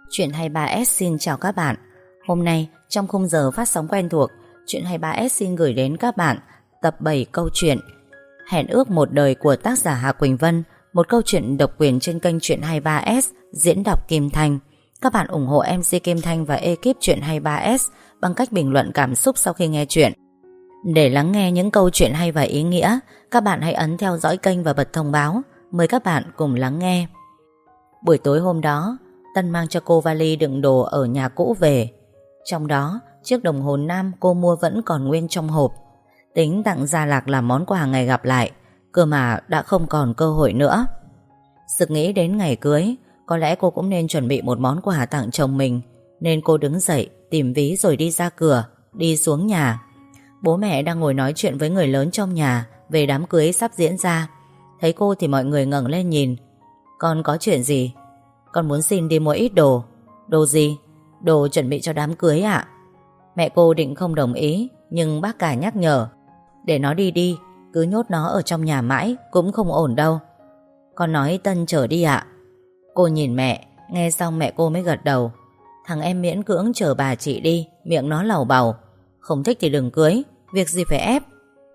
Chuyện 23S xin chào các bạn. Hôm nay trong khung giờ phát sóng quen thuộc, Chuyện 23S xin gửi đến các bạn tập 7 câu chuyện Hẹn ước một đời của tác giả Hà Quỳnh Vân, một câu chuyện độc quyền trên kênh Chuyện 23S diễn đọc Kim Thanh. Các bạn ủng hộ MC Kim Thanh và ekip Chuyện 23S bằng cách bình luận cảm xúc sau khi nghe chuyện. Để lắng nghe những câu chuyện hay và ý nghĩa, các bạn hãy ấn theo dõi kênh và bật thông báo. Mời các bạn cùng lắng nghe. Buổi tối hôm đó, Tân mang cho cô vali đựng đồ ở nhà cũ về. Trong đó, chiếc đồng hồ nam cô mua vẫn còn nguyên trong hộp. Tính tặng Gia Lạc làm món quà ngày gặp lại, cơ mà đã không còn cơ hội nữa. Sực nghĩ đến ngày cưới, có lẽ cô cũng nên chuẩn bị một món quà tặng chồng mình, nên cô đứng dậy, tìm ví rồi đi ra cửa, đi xuống nhà. Bố mẹ đang ngồi nói chuyện với người lớn trong nhà về đám cưới sắp diễn ra. Thấy cô thì mọi người ngẩng lên nhìn. Con có chuyện gì? Con muốn xin đi mua ít đồ. Đồ gì? Đồ chuẩn bị cho đám cưới ạ. Mẹ cô định không đồng ý, nhưng bác cả nhắc nhở. Để nó đi đi, cứ nhốt nó ở trong nhà mãi cũng không ổn đâu. Con nói Tân chở đi ạ. Cô nhìn mẹ, nghe xong mẹ cô mới gật đầu. Thằng em miễn cưỡng chở bà chị đi, miệng nó làu bầu. Không thích thì đừng cưới, việc gì phải ép.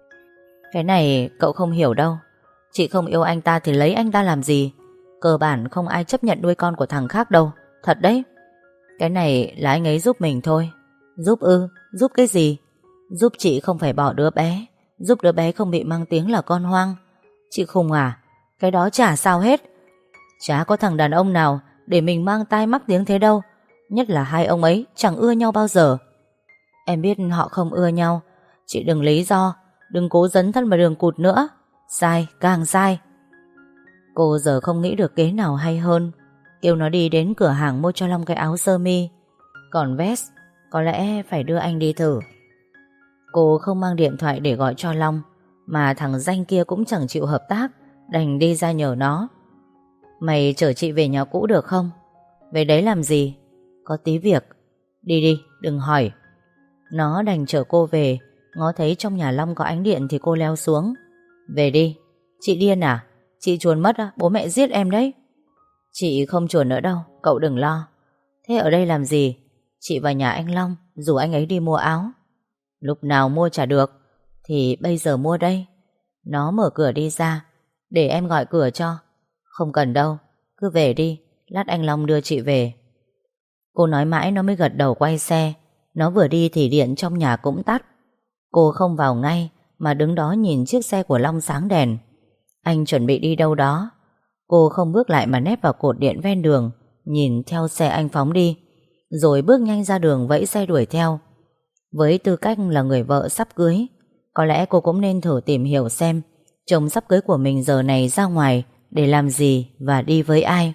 Cái này cậu không hiểu đâu. Chị không yêu anh ta thì lấy anh ta làm gì? Cơ bản không ai chấp nhận nuôi con của thằng khác đâu. Thật đấy. Cái này là anh ấy giúp mình thôi. Giúp ư? Giúp cái gì? Giúp chị không phải bỏ đứa bé, giúp đứa bé không bị mang tiếng là con hoang. Chị khùng à? Cái đó chả sao hết. Chả có thằng đàn ông nào để mình mang tai mắc tiếng thế đâu. Nhất là hai ông ấy chẳng ưa nhau bao giờ. Em biết họ không ưa nhau. Chị đừng lý do, đừng cố dấn thân vào đường cụt nữa. Sai, càng sai. Cô giờ không nghĩ được kế nào hay hơn. Kêu nó đi đến cửa hàng mua cho Long cái áo sơ mi. Còn vest, có lẽ phải đưa anh đi thử. Cô không mang điện thoại để gọi cho Long, mà thằng danh kia cũng chẳng chịu hợp tác, đành đi ra nhờ nó. Mày chở chị về nhà cũ được không? Về đấy làm gì? Có tí việc. Đi đi, đừng hỏi. Nó đành chở cô về. Ngó thấy trong nhà Long có ánh điện thì cô leo xuống. Về đi. Chị điên à? Chị chuồn mất à? Bố mẹ giết em đấy. Chị không chuồn nữa đâu, cậu đừng lo. Thế ở đây làm gì? Chị vào nhà anh Long, rủ anh ấy đi mua áo. Lúc nào mua chả được, thì bây giờ mua đây. Nó mở cửa đi ra. Để em gọi cửa cho. Không cần đâu, cứ về đi, lát anh Long đưa chị về. Cô nói mãi nó mới gật đầu quay xe. Nó vừa đi thì điện trong nhà cũng tắt. Cô không vào ngay, mà đứng đó nhìn chiếc xe của Long sáng đèn. Anh chuẩn bị đi đâu đó. Cô không bước lại mà nép vào cột điện ven đường, nhìn theo xe anh phóng đi, rồi bước nhanh ra đường vẫy xe đuổi theo. Với tư cách là người vợ sắp cưới, có lẽ cô cũng nên thử tìm hiểu xem chồng sắp cưới của mình giờ này ra ngoài để làm gì và đi với ai.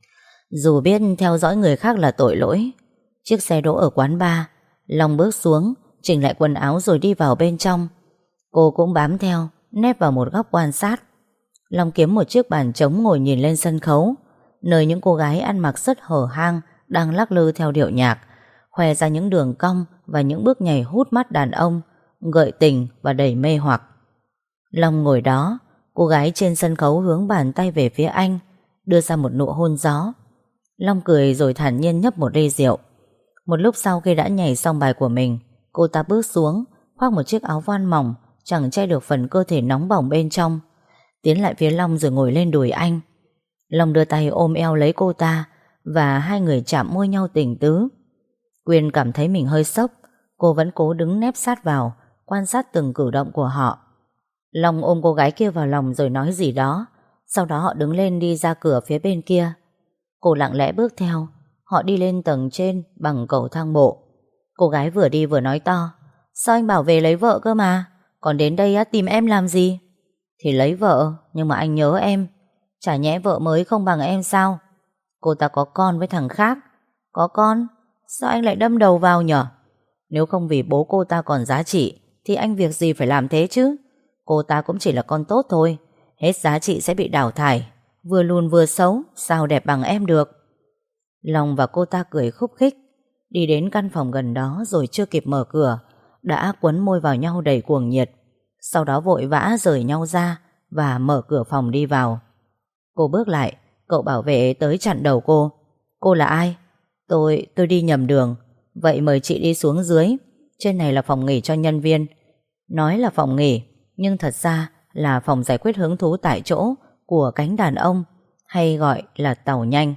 Dù biết theo dõi người khác là tội lỗi. Chiếc xe đỗ ở quán bar. Long bước xuống, chỉnh lại quần áo rồi đi vào bên trong. Cô cũng bám theo, nép vào một góc quan sát. Long kiếm một chiếc bàn trống ngồi nhìn lên sân khấu, nơi những cô gái ăn mặc rất hở hang đang lắc lư theo điệu nhạc, khoe ra những đường cong và những bước nhảy hút mắt đàn ông, gợi tình và đầy mê hoặc. Long ngồi đó, cô gái trên sân khấu hướng bàn tay về phía anh, đưa ra một nụ hôn gió. Long cười rồi thản nhiên nhấp một ly rượu. Một lúc sau khi đã nhảy xong bài của mình, cô ta bước xuống, khoác một chiếc áo voan mỏng, chẳng che được phần cơ thể nóng bỏng bên trong, tiến lại phía Long rồi ngồi lên đùi anh. Long đưa tay ôm eo lấy cô ta, và hai người chạm môi nhau tình tứ. Quyên cảm thấy mình hơi sốc. Cô vẫn cố đứng nép sát vào, quan sát từng cử động của họ. Long ôm cô gái kia vào lòng rồi nói gì đó. Sau đó họ đứng lên đi ra cửa phía bên kia. Cô lặng lẽ bước theo. Họ đi lên tầng trên bằng cầu thang bộ. Cô gái vừa đi vừa nói to. Sao anh bảo về lấy vợ cơ mà? Còn đến đây á, tìm em làm gì? Thì lấy vợ, nhưng mà anh nhớ em. Chả nhẽ vợ mới không bằng em sao? Cô ta có con với thằng khác. Có con? Sao anh lại đâm đầu vào nhở? Nếu không vì bố cô ta còn giá trị thì anh việc gì phải làm thế chứ? Cô ta cũng chỉ là con tốt thôi. Hết giá trị sẽ bị đào thải. Vừa lùn vừa xấu, sao đẹp bằng em được? Long và cô ta cười khúc khích. Đi đến căn phòng gần đó rồi chưa kịp mở cửa, đã quấn môi vào nhau đầy cuồng nhiệt. Sau đó vội vã rời nhau ra và mở cửa phòng đi vào. Cô bước lại, cậu bảo vệ tới chặn đầu cô. Cô là ai? Tôi đi nhầm đường. Vậy mời chị đi xuống dưới. Trên này là phòng nghỉ cho nhân viên. Nói là phòng nghỉ, nhưng thật ra là phòng giải quyết hứng thú tại chỗ của cánh đàn ông, hay gọi là tàu nhanh.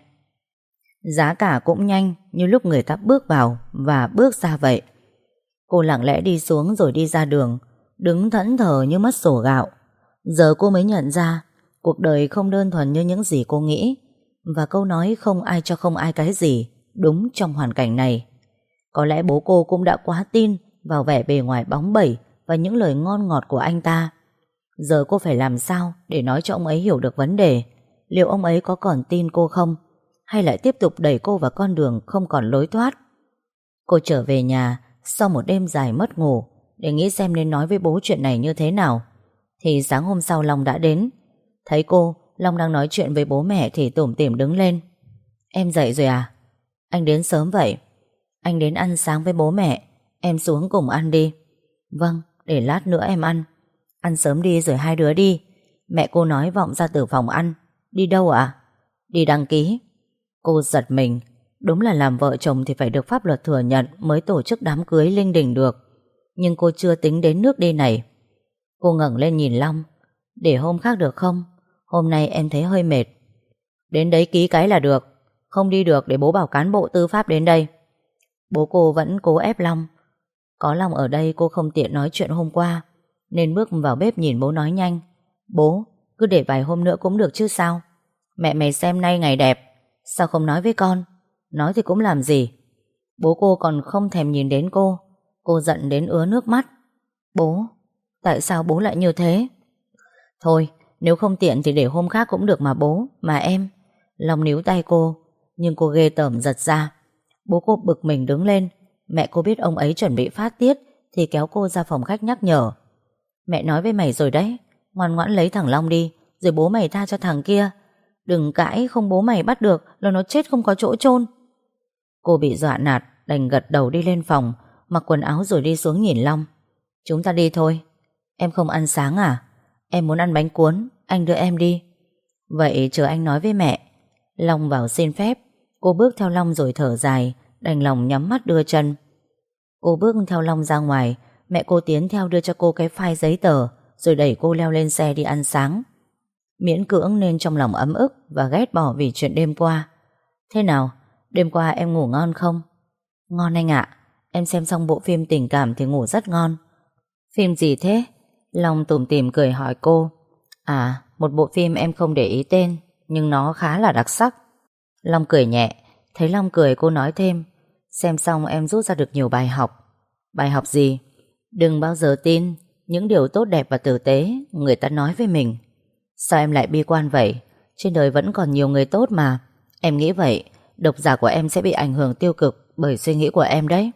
Giá cả cũng nhanh như lúc người ta bước vào và bước ra vậy. Cô lặng lẽ đi xuống rồi đi ra đường, đứng thẫn thờ như mất sổ gạo. Giờ cô mới nhận ra cuộc đời không đơn thuần như những gì cô nghĩ, và câu nói không ai cho không ai cái gì đúng trong hoàn cảnh này. Có lẽ bố cô cũng đã quá tin vào vẻ bề ngoài bóng bẩy và những lời ngon ngọt của anh ta. Giờ cô phải làm sao để nói cho ông ấy hiểu được vấn đề. Liệu ông ấy có còn tin cô không, hay lại tiếp tục đẩy cô vào con đường không còn lối thoát? Cô trở về nhà sau một đêm dài mất ngủ để nghĩ xem nên nói với bố chuyện này như thế nào. Thì sáng hôm sau Long đã đến. Thấy cô, Long đang nói chuyện với bố mẹ thì tủm tỉm đứng lên. Em dậy rồi à? Anh đến sớm vậy? Anh đến ăn sáng với bố mẹ. Em xuống cùng ăn đi. Vâng, để lát nữa em ăn. Ăn sớm đi rồi hai đứa đi. Mẹ cô nói vọng ra từ phòng ăn. Đi đâu ạ? Đi đăng ký. Cô giật mình. Đúng là làm vợ chồng thì phải được pháp luật thừa nhận mới tổ chức đám cưới linh đình được. Nhưng cô chưa tính đến nước đi này. Cô ngẩng lên nhìn Long. Để hôm khác được không? Hôm nay em thấy hơi mệt. Đến đấy ký cái là được. Không đi được để bố bảo cán bộ tư pháp đến đây. Bố cô vẫn cố ép Long. Có Long ở đây cô không tiện nói chuyện hôm qua, nên bước vào bếp nhìn bố nói nhanh. Bố, cứ để vài hôm nữa cũng được chứ sao? Mẹ mày xem nay ngày đẹp, sao không nói với con? Nói thì cũng làm gì? Bố cô còn không thèm nhìn đến cô. Cô giận đến ứa nước mắt. Bố, tại sao bố lại như thế? Thôi, nếu không tiện thì để hôm khác cũng được mà bố, mà em. Long níu tay cô, nhưng cô ghê tởm giật ra. Bố cô bực mình đứng lên. Mẹ cô biết ông ấy chuẩn bị phát tiết thì kéo cô ra phòng khách nhắc nhở. Mẹ nói với mày rồi đấy, ngoan ngoãn lấy thằng Long đi, rồi bố mày tha cho thằng kia. Đừng cãi, không bố mày bắt được là nó chết không có chỗ chôn. Cô bị dọa nạt, đành gật đầu đi lên phòng, mặc quần áo rồi đi xuống nhìn Long. Chúng ta đi thôi. Em không ăn sáng à? Em muốn ăn bánh cuốn, anh đưa em đi. Vậy chờ anh nói với mẹ. Long vào xin phép. Cô bước theo Long rồi thở dài, đành lòng nhắm mắt đưa chân. Cô bước theo Long ra ngoài. Mẹ cô tiến theo đưa cho cô cái file giấy tờ, rồi đẩy cô leo lên xe đi ăn sáng. Miễn cưỡng nên trong lòng ấm ức và ghét bỏ vì chuyện đêm qua. Thế nào, đêm qua em ngủ ngon không? Ngon anh ạ. Em xem xong bộ phim tình cảm thì ngủ rất ngon. Phim gì thế? Long tủm tỉm cười hỏi cô. À, một bộ phim em không để ý tên, nhưng nó khá là đặc sắc. Long cười nhẹ. Thấy Long cười cô nói thêm. Xem xong em rút ra được nhiều bài học. Bài học gì? Đừng bao giờ tin những điều tốt đẹp và tử tế người ta nói với mình. Sao em lại bi quan vậy? Trên đời vẫn còn nhiều người tốt mà. Em nghĩ vậy, độc giả của em sẽ bị ảnh hưởng tiêu cực bởi suy nghĩ của em đấy.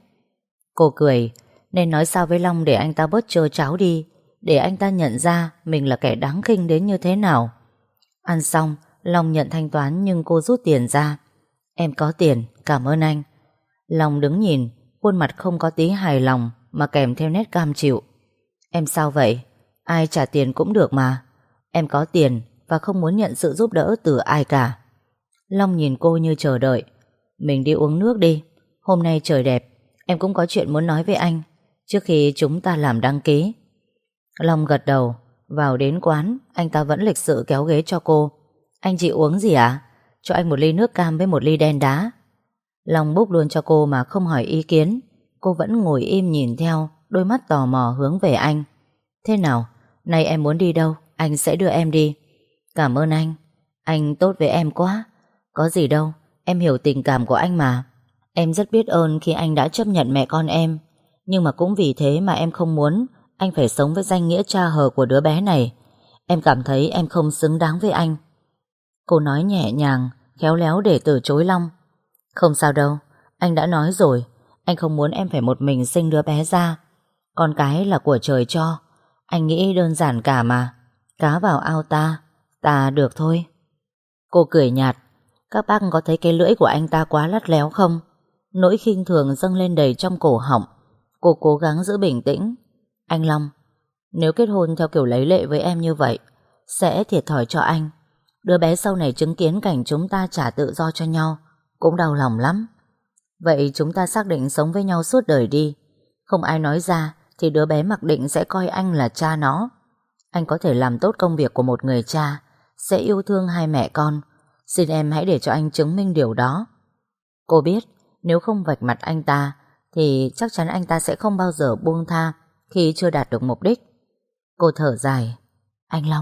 Cô cười. Nên nói sao với Long để anh ta bớt trơ tráo đi, để anh ta nhận ra mình là kẻ đáng khinh đến như thế nào. Ăn xong, Long nhận thanh toán nhưng cô rút tiền ra. Em có tiền, cảm ơn anh. Long đứng nhìn, khuôn mặt không có tí hài lòng mà kèm theo nét cam chịu. Em sao vậy? Ai trả tiền cũng được mà. Em có tiền và không muốn nhận sự giúp đỡ từ ai cả. Long nhìn cô như chờ đợi. Mình đi uống nước đi. Hôm nay trời đẹp, em cũng có chuyện muốn nói với anh trước khi chúng ta làm đăng ký. Long gật đầu. Vào đến quán, anh ta vẫn lịch sự kéo ghế cho cô. Anh chị uống gì ạ? Cho anh một ly nước cam với một ly đen đá. Long bốc luôn cho cô mà không hỏi ý kiến. Cô vẫn ngồi im nhìn theo, đôi mắt tò mò hướng về anh. Thế nào? Nay em muốn đi đâu? Anh sẽ đưa em đi. Cảm ơn anh. Anh tốt với em quá. Có gì đâu, em hiểu tình cảm của anh mà. Em rất biết ơn khi anh đã chấp nhận mẹ con em. Nhưng mà cũng vì thế mà em không muốn anh phải sống với danh nghĩa cha hờ của đứa bé này. Em cảm thấy em không xứng đáng với anh. Cô nói nhẹ nhàng, khéo léo để từ chối Long. Không sao đâu, anh đã nói rồi. Anh không muốn em phải một mình sinh đứa bé ra. Con cái là của trời cho. Anh nghĩ đơn giản cả mà. Cá vào ao ta, ta được thôi. Cô cười nhạt. Các bác có thấy cái lưỡi của anh ta quá lắt léo không? Nỗi khinh thường dâng lên đầy trong cổ họng. Cô cố gắng giữ bình tĩnh. Anh Long, nếu kết hôn theo kiểu lấy lệ với em như vậy sẽ thiệt thòi cho anh. Đứa bé sau này chứng kiến cảnh chúng ta trả tự do cho nhau cũng đau lòng lắm. Vậy chúng ta xác định sống với nhau suốt đời đi. Không ai nói ra thì đứa bé mặc định sẽ coi anh là cha nó. Anh có thể làm tốt công việc của một người cha, sẽ yêu thương hai mẹ con. Xin em hãy để cho anh chứng minh điều đó. Cô biết nếu không vạch mặt anh ta thì chắc chắn anh ta sẽ không bao giờ buông tha khi chưa đạt được mục đích. Cô thở dài. Anh Long.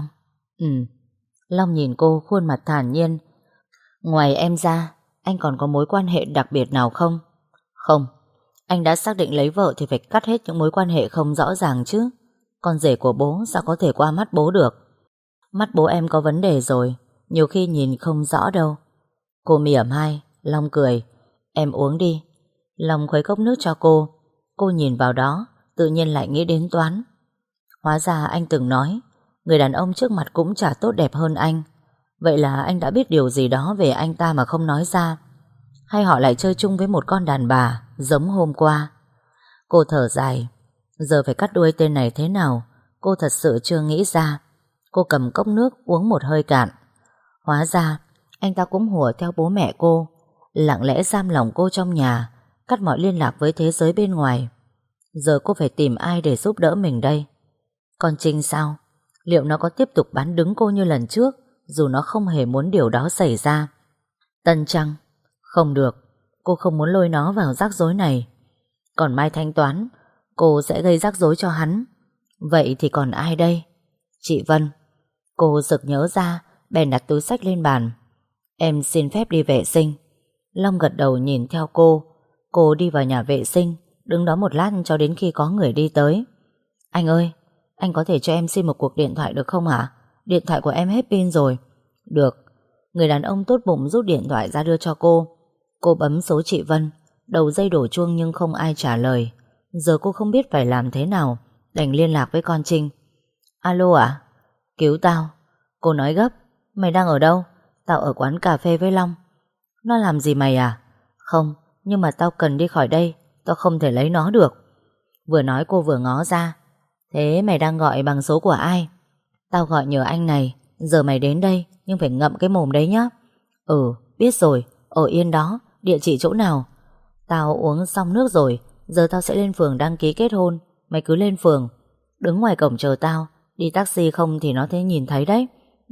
Long nhìn cô khuôn mặt thản nhiên. Ngoài em ra, anh còn có mối quan hệ đặc biệt nào không? Không. Anh đã xác định lấy vợ thì phải cắt hết những mối quan hệ không rõ ràng chứ. Con rể của bố sao có thể qua mắt bố được? Mắt bố em có vấn đề rồi, nhiều khi nhìn không rõ đâu. Cô mỉa mai. Long cười. Em uống đi. Long khuấy cốc nước cho cô. Cô nhìn vào đó, tự nhiên lại nghĩ đến Toán. Hóa ra anh từng nói người đàn ông trước mặt cũng chả tốt đẹp hơn anh. Vậy là anh đã biết điều gì đó về anh ta mà không nói ra. Hay họ lại chơi chung với một con đàn bà giống hôm qua? Cô thở dài. Giờ phải cắt đuôi tên này thế nào cô thật sự chưa nghĩ ra. Cô cầm cốc nước uống một hơi cạn. Hóa ra anh ta cũng hùa theo bố mẹ cô, lặng lẽ giam lòng cô trong nhà, cắt mọi liên lạc với thế giới bên ngoài. Giờ cô phải tìm ai để giúp đỡ mình đây? Còn Trinh sao? Liệu nó có tiếp tục bán đứng cô như lần trước, dù nó không hề muốn điều đó xảy ra? Tân Trăng. Không được, cô không muốn lôi nó vào rắc rối này. Còn Mai Thanh Toán, cô sẽ gây rắc rối cho hắn. Vậy thì còn ai đây? Chị Vân. Cô sực nhớ ra, bèn đặt túi xách lên bàn. Em xin phép đi vệ sinh. Long gật đầu nhìn theo cô. Cô đi vào nhà vệ sinh, đứng đó một lát cho đến khi có người đi tới. Anh ơi, anh có thể cho em xin một cuộc điện thoại được không hả? Điện thoại của em hết pin rồi. Được. Người đàn ông tốt bụng rút điện thoại ra đưa cho cô. Cô bấm số chị Vân. Đầu dây đổ chuông nhưng không ai trả lời. Giờ cô không biết phải làm thế nào, đành liên lạc với con Trinh. Alo ạ? Cứu tao. Cô nói gấp. Mày đang ở đâu? Tao ở quán cà phê với Long. Nó làm gì mày à? Không, nhưng mà tao cần đi khỏi đây. Tao không thể lấy nó được. Vừa nói cô vừa ngó ra. Thế mày đang gọi bằng số của ai? Tao gọi nhờ anh này. Giờ mày đến đây nhưng phải ngậm cái mồm đấy nhá. Ừ, biết rồi. Ở yên đó. Địa chỉ chỗ nào? Tao uống xong nước rồi. Giờ tao sẽ lên phường đăng ký kết hôn. Mày cứ lên phường, đứng ngoài cổng chờ tao. Đi taxi không thì nó thấy nhìn thấy đấy.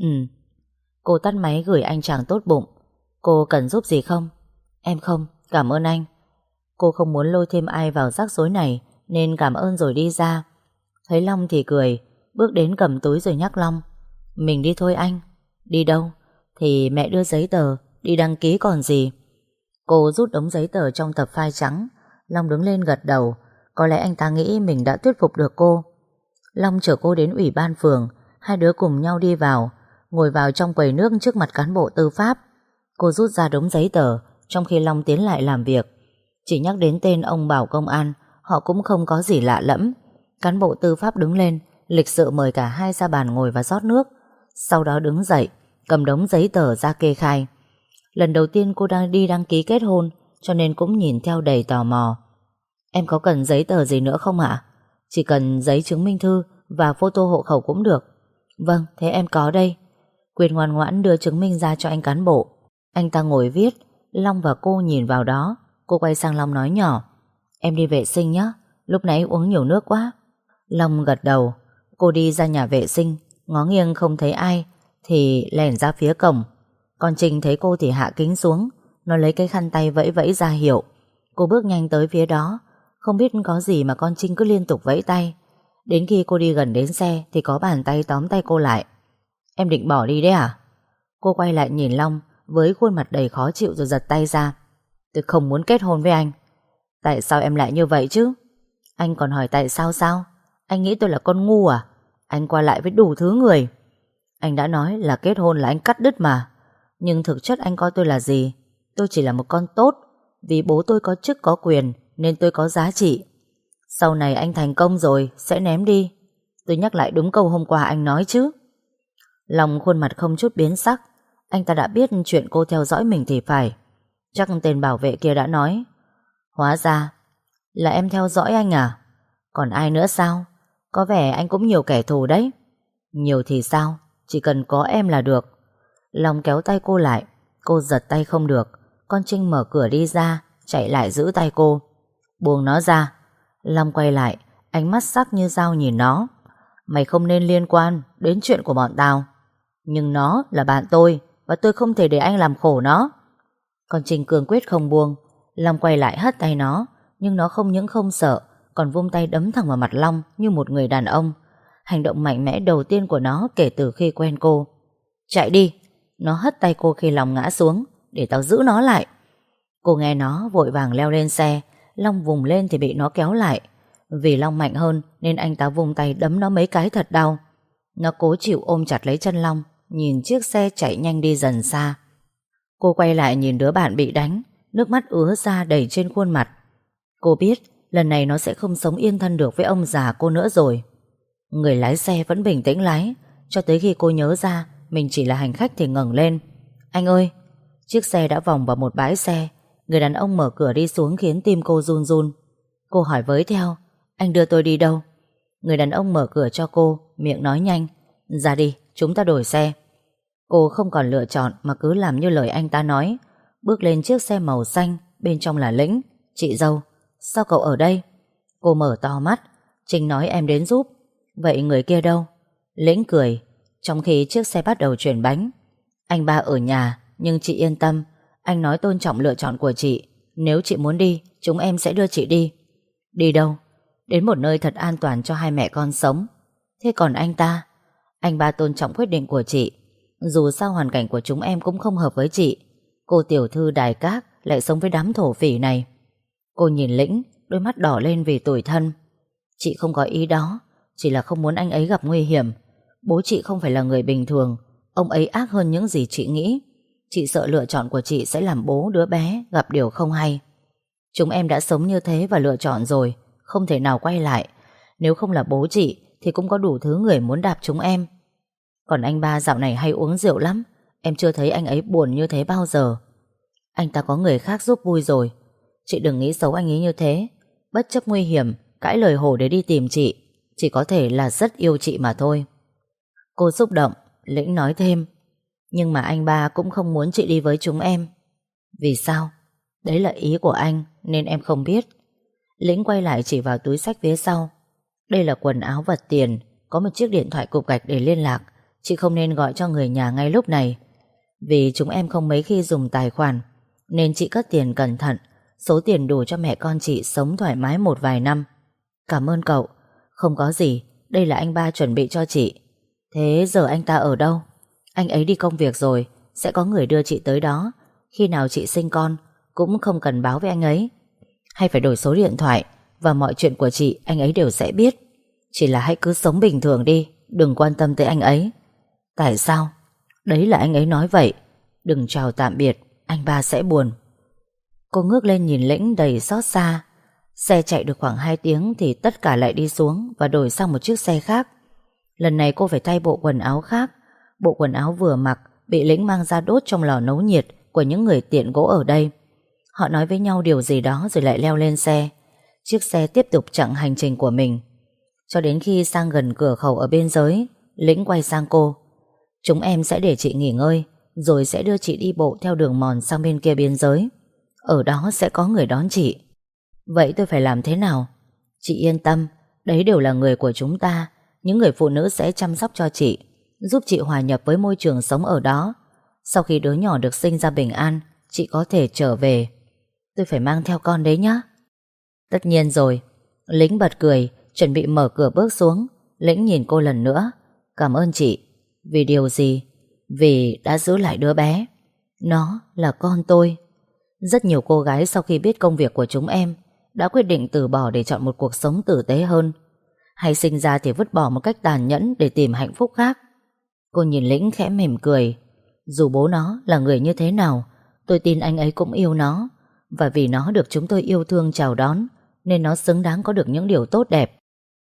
Cô tắt máy gửi anh chàng tốt bụng. Cô cần giúp gì không? Em không, cảm ơn anh. Cô không muốn lôi thêm ai vào rắc rối này nên cảm ơn rồi đi ra. Thấy Long thì cười, bước đến cầm túi rồi nhắc Long. Mình đi thôi anh. Đi đâu? Thì mẹ đưa giấy tờ, đi đăng ký còn gì. Cô rút đống giấy tờ trong tập file trắng. Long đứng lên gật đầu. Có lẽ anh ta nghĩ mình đã thuyết phục được cô. Long chở cô đến ủy ban phường. Hai đứa cùng nhau đi vào, ngồi vào trong quầy nước trước mặt cán bộ tư pháp. Cô rút ra đống giấy tờ trong khi Long tiến lại làm việc. Chỉ nhắc đến tên ông bảo công an, họ cũng không có gì lạ lẫm. Cán bộ tư pháp đứng lên, lịch sự mời cả hai ra bàn ngồi và rót nước. Sau đó đứng dậy, cầm đống giấy tờ ra kê khai. Lần đầu tiên cô đang đi đăng ký kết hôn, cho nên cũng nhìn theo đầy tò mò. Em có cần giấy tờ gì nữa không ạ? Chỉ cần giấy chứng minh thư và photo hộ khẩu cũng được. Vâng, thế em có đây. Quyên ngoan ngoãn đưa chứng minh ra cho anh cán bộ. Anh ta ngồi viết. Long và cô nhìn vào đó. Cô quay sang Long nói nhỏ. Em đi vệ sinh nhé, lúc nãy uống nhiều nước quá. Long gật đầu. Cô đi ra nhà vệ sinh, ngó nghiêng không thấy ai thì lẻn ra phía cổng. Con Trinh thấy cô thì hạ kính xuống. Nó lấy cái khăn tay vẫy vẫy ra hiệu. Cô bước nhanh tới phía đó. Không biết có gì mà con Trinh cứ liên tục vẫy tay. Đến khi cô đi gần đến xe thì có bàn tay tóm tay cô lại. Em định bỏ đi đấy à? Cô quay lại nhìn Long với khuôn mặt đầy khó chịu rồi giật tay ra. Tôi không muốn kết hôn với anh. Tại sao em lại như vậy chứ? Anh còn hỏi tại sao sao? Anh nghĩ tôi là con ngu à? Anh qua lại với đủ thứ người. Anh đã nói là kết hôn là anh cắt đứt mà. Nhưng thực chất anh coi tôi là gì? Tôi chỉ là một con tốt. Vì bố tôi có chức có quyền nên tôi có giá trị. Sau này anh thành công rồi sẽ ném đi. Tôi nhắc lại đúng câu hôm qua anh nói chứ. Long khuôn mặt không chút biến sắc. Anh ta đã biết chuyện cô theo dõi mình thì phải. Chắc tên bảo vệ kia đã nói. Hóa ra là em theo dõi anh à? Còn ai nữa sao? Có vẻ anh cũng nhiều kẻ thù đấy. Nhiều thì sao? Chỉ cần có em là được. Long kéo tay cô lại. Cô giật tay không được. Con Trinh mở cửa đi ra, chạy lại giữ tay cô. Buông nó ra. Long quay lại, ánh mắt sắc như dao nhìn nó. Mày không nên liên quan đến chuyện của bọn tao. Nhưng nó là bạn tôi, và tôi không thể để anh làm khổ nó. Còn Trinh cương quyết không buông. Long quay lại hất tay nó, nhưng nó không những không sợ, còn vung tay đấm thẳng vào mặt Long như một người đàn ông. Hành động mạnh mẽ đầu tiên của nó kể từ khi quen cô. Chạy đi. Nó hất tay cô khi Long ngã xuống. Để tao giữ nó lại. Cô nghe nó vội vàng leo lên xe. Long vùng lên thì bị nó kéo lại. Vì Long mạnh hơn nên anh ta vung tay đấm nó mấy cái thật đau. Nó cố chịu ôm chặt lấy chân Long, nhìn chiếc xe chạy nhanh đi dần xa. Cô quay lại nhìn đứa bạn bị đánh, nước mắt ứa ra đầy trên khuôn mặt. Cô biết lần này nó sẽ không sống yên thân được với ông già cô nữa rồi. Người lái xe vẫn bình tĩnh lái, cho tới khi cô nhớ ra mình chỉ là hành khách thì ngẩng lên. Anh ơi! Chiếc xe đã vòng vào một bãi xe. Người đàn ông mở cửa đi xuống khiến tim cô run run. Cô hỏi với theo, anh đưa tôi đi đâu? Người đàn ông mở cửa cho cô, miệng nói nhanh, ra đi, chúng ta đổi xe. Cô không còn lựa chọn mà cứ làm như lời anh ta nói. Bước lên chiếc xe màu xanh, bên trong là Lĩnh. Chị dâu, sao cậu ở đây? Cô mở to mắt. Trinh nói em đến giúp. Vậy người kia đâu? Lĩnh cười, trong khi chiếc xe bắt đầu chuyển bánh. Anh ba ở nhà, nhưng chị yên tâm, anh nói tôn trọng lựa chọn của chị. Nếu chị muốn đi, chúng em sẽ đưa chị đi. Đi đâu? Đến một nơi thật an toàn cho hai mẹ con sống. Thế còn anh ta? Anh ba tôn trọng quyết định của chị. Dù sao hoàn cảnh của chúng em cũng không hợp với chị. Cô tiểu thư đài các lại sống với đám thổ phỉ này. Cô nhìn Lĩnh, đôi mắt đỏ lên vì tủi thân. Chị không có ý đó, chỉ là không muốn anh ấy gặp nguy hiểm. Bố chị không phải là người bình thường, ông ấy ác hơn những gì chị nghĩ. Chị sợ lựa chọn của chị sẽ làm bố đứa bé gặp điều không hay. Chúng em đã sống như thế và lựa chọn rồi, không thể nào quay lại. Nếu không là bố chị thì cũng có đủ thứ người muốn đạp chúng em. Còn anh ba dạo này hay uống rượu lắm. Em chưa thấy anh ấy buồn như thế bao giờ. Anh ta có người khác giúp vui rồi. Chị đừng nghĩ xấu anh ấy như thế. Bất chấp nguy hiểm, cãi lời hổ để đi tìm chị, chỉ có thể là rất yêu chị mà thôi. Cô xúc động. Lĩnh nói thêm, nhưng mà anh ba cũng không muốn chị đi với chúng em. Vì sao? Đấy là ý của anh nên em không biết. Lĩnh quay lại chỉ vào túi xách phía sau. Đây là quần áo, vật tiền, có một chiếc điện thoại cục gạch để liên lạc. Chị không nên gọi cho người nhà ngay lúc này. Vì chúng em không mấy khi dùng tài khoản, nên chị cất tiền cẩn thận. Số tiền đủ cho mẹ con chị sống thoải mái một vài năm. Cảm ơn cậu. Không có gì, đây là anh ba chuẩn bị cho chị. Thế giờ anh ta ở đâu? Anh ấy đi công việc rồi, sẽ có người đưa chị tới đó. Khi nào chị sinh con cũng không cần báo với anh ấy. Hay phải đổi số điện thoại, và mọi chuyện của chị anh ấy đều sẽ biết. Chỉ là hãy cứ sống bình thường đi, đừng quan tâm tới anh ấy. Tại sao? Đấy là anh ấy nói vậy. Đừng chào tạm biệt, anh ba sẽ buồn. Cô ngước lên nhìn Lĩnh đầy xót xa. Xe chạy được khoảng 2 tiếng thì tất cả lại đi xuống và đổi sang một chiếc xe khác. Lần này cô phải thay bộ quần áo khác. Bộ quần áo vừa mặc bị Lĩnh mang ra đốt trong lò nấu nhiệt của những người tiện gỗ ở đây. Họ nói với nhau điều gì đó rồi lại leo lên xe. Chiếc xe tiếp tục chặng hành trình của mình. Cho đến khi sang gần cửa khẩu ở biên giới, Lĩnh quay sang cô. Chúng em sẽ để chị nghỉ ngơi, rồi sẽ đưa chị đi bộ theo đường mòn sang bên kia biên giới. Ở đó sẽ có người đón chị. Vậy tôi phải làm thế nào? Chị yên tâm, đấy đều là người của chúng ta. Những người phụ nữ sẽ chăm sóc cho chị, giúp chị hòa nhập với môi trường sống ở đó. Sau khi đứa nhỏ được sinh ra bình an, chị có thể trở về. Tôi phải mang theo con đấy nhá. Tất nhiên rồi. Lĩnh bật cười, chuẩn bị mở cửa bước xuống. Lĩnh nhìn cô lần nữa. Cảm ơn chị. Vì điều gì? Vì đã giữ lại đứa bé. Nó là con tôi. Rất nhiều cô gái sau khi biết công việc của chúng em đã quyết định từ bỏ để chọn một cuộc sống tử tế hơn, hay sinh ra thì vứt bỏ một cách tàn nhẫn để tìm hạnh phúc khác. Cô nhìn Lĩnh khẽ mỉm cười. Dù bố nó là người như thế nào, tôi tin anh ấy cũng yêu nó. Và vì nó được chúng tôi yêu thương chào đón, nên nó xứng đáng có được những điều tốt đẹp.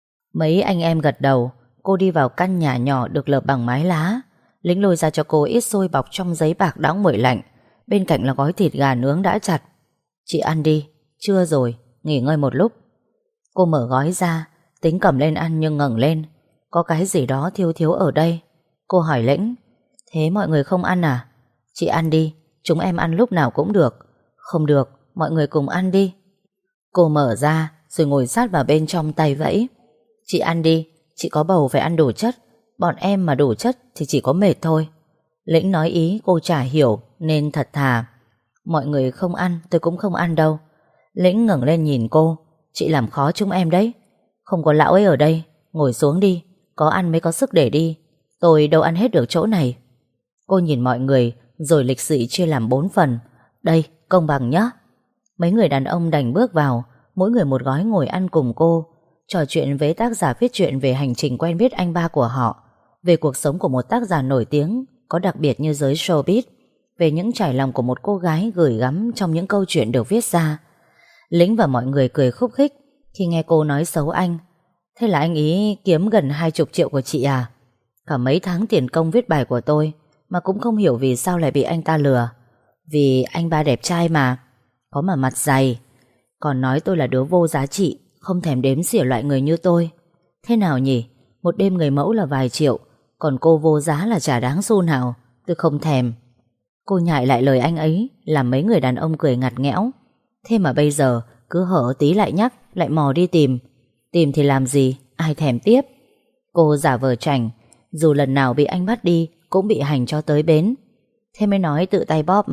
Mấy anh em gật đầu. Cô đi vào căn nhà nhỏ được lợp bằng mái lá. Lĩnh lôi ra cho cô ít xôi bọc trong giấy bạc đã nguội lạnh. Bên cạnh là gói thịt gà nướng đã chặt. Chị ăn đi, trưa rồi, nghỉ ngơi một lúc. Cô mở gói ra, tính cầm lên ăn nhưng ngẩng lên. Có cái gì đó thiếu thiếu ở đây. Cô hỏi Lĩnh, thế mọi người không ăn à? Chị ăn đi, chúng em ăn lúc nào cũng được. Không được, mọi người cùng ăn đi. Cô mở ra rồi ngồi sát vào bên trong tay vẫy. Chị ăn đi, chị có bầu phải ăn đủ chất. Bọn em mà đủ chất thì chỉ có mệt thôi. Lĩnh nói ý cô chả hiểu nên thật thà. Mọi người không ăn, tôi cũng không ăn đâu. Lĩnh ngẩng lên nhìn cô. Chị làm khó chúng em đấy. Không có lão ấy ở đây, ngồi xuống đi. Có ăn mới có sức để đi. Tôi đâu ăn hết được chỗ này. Cô nhìn mọi người rồi lịch sự chia làm 4 phần. Đây, công bằng nhá. Mấy người đàn ông đành bước vào, mỗi người một gói ngồi ăn cùng cô, trò chuyện với tác giả viết truyện về hành trình quen biết anh ba của họ, về cuộc sống của một tác giả nổi tiếng có đặc biệt như giới showbiz, về những trải lòng của một cô gái gửi gắm trong những câu chuyện được viết ra. Lĩnh và mọi người cười khúc khích khi nghe cô nói xấu anh. Thế là anh ý kiếm gần 20 triệu của chị à? Cả mấy tháng tiền công viết bài của tôi mà cũng không hiểu vì sao lại bị anh ta lừa. Vì anh ba đẹp trai mà, có mà mặt dày. Còn nói tôi là đứa vô giá trị, không thèm đếm xỉa loại người như tôi. Thế nào nhỉ? Một đêm người mẫu là vài triệu, còn cô vô giá là chả đáng xu nào. Tôi không thèm. Cô nhại lại lời anh ấy, làm mấy người đàn ông cười ngặt nghẽo. Thế mà bây giờ cứ hở tí lại nhắc, lại mò đi tìm. Tìm thì làm gì, ai thèm tiếp. Cô giả vờ chảnh, dù lần nào bị anh bắt đi cũng bị hành cho tới bến. Thế mới nói tự tay bóp,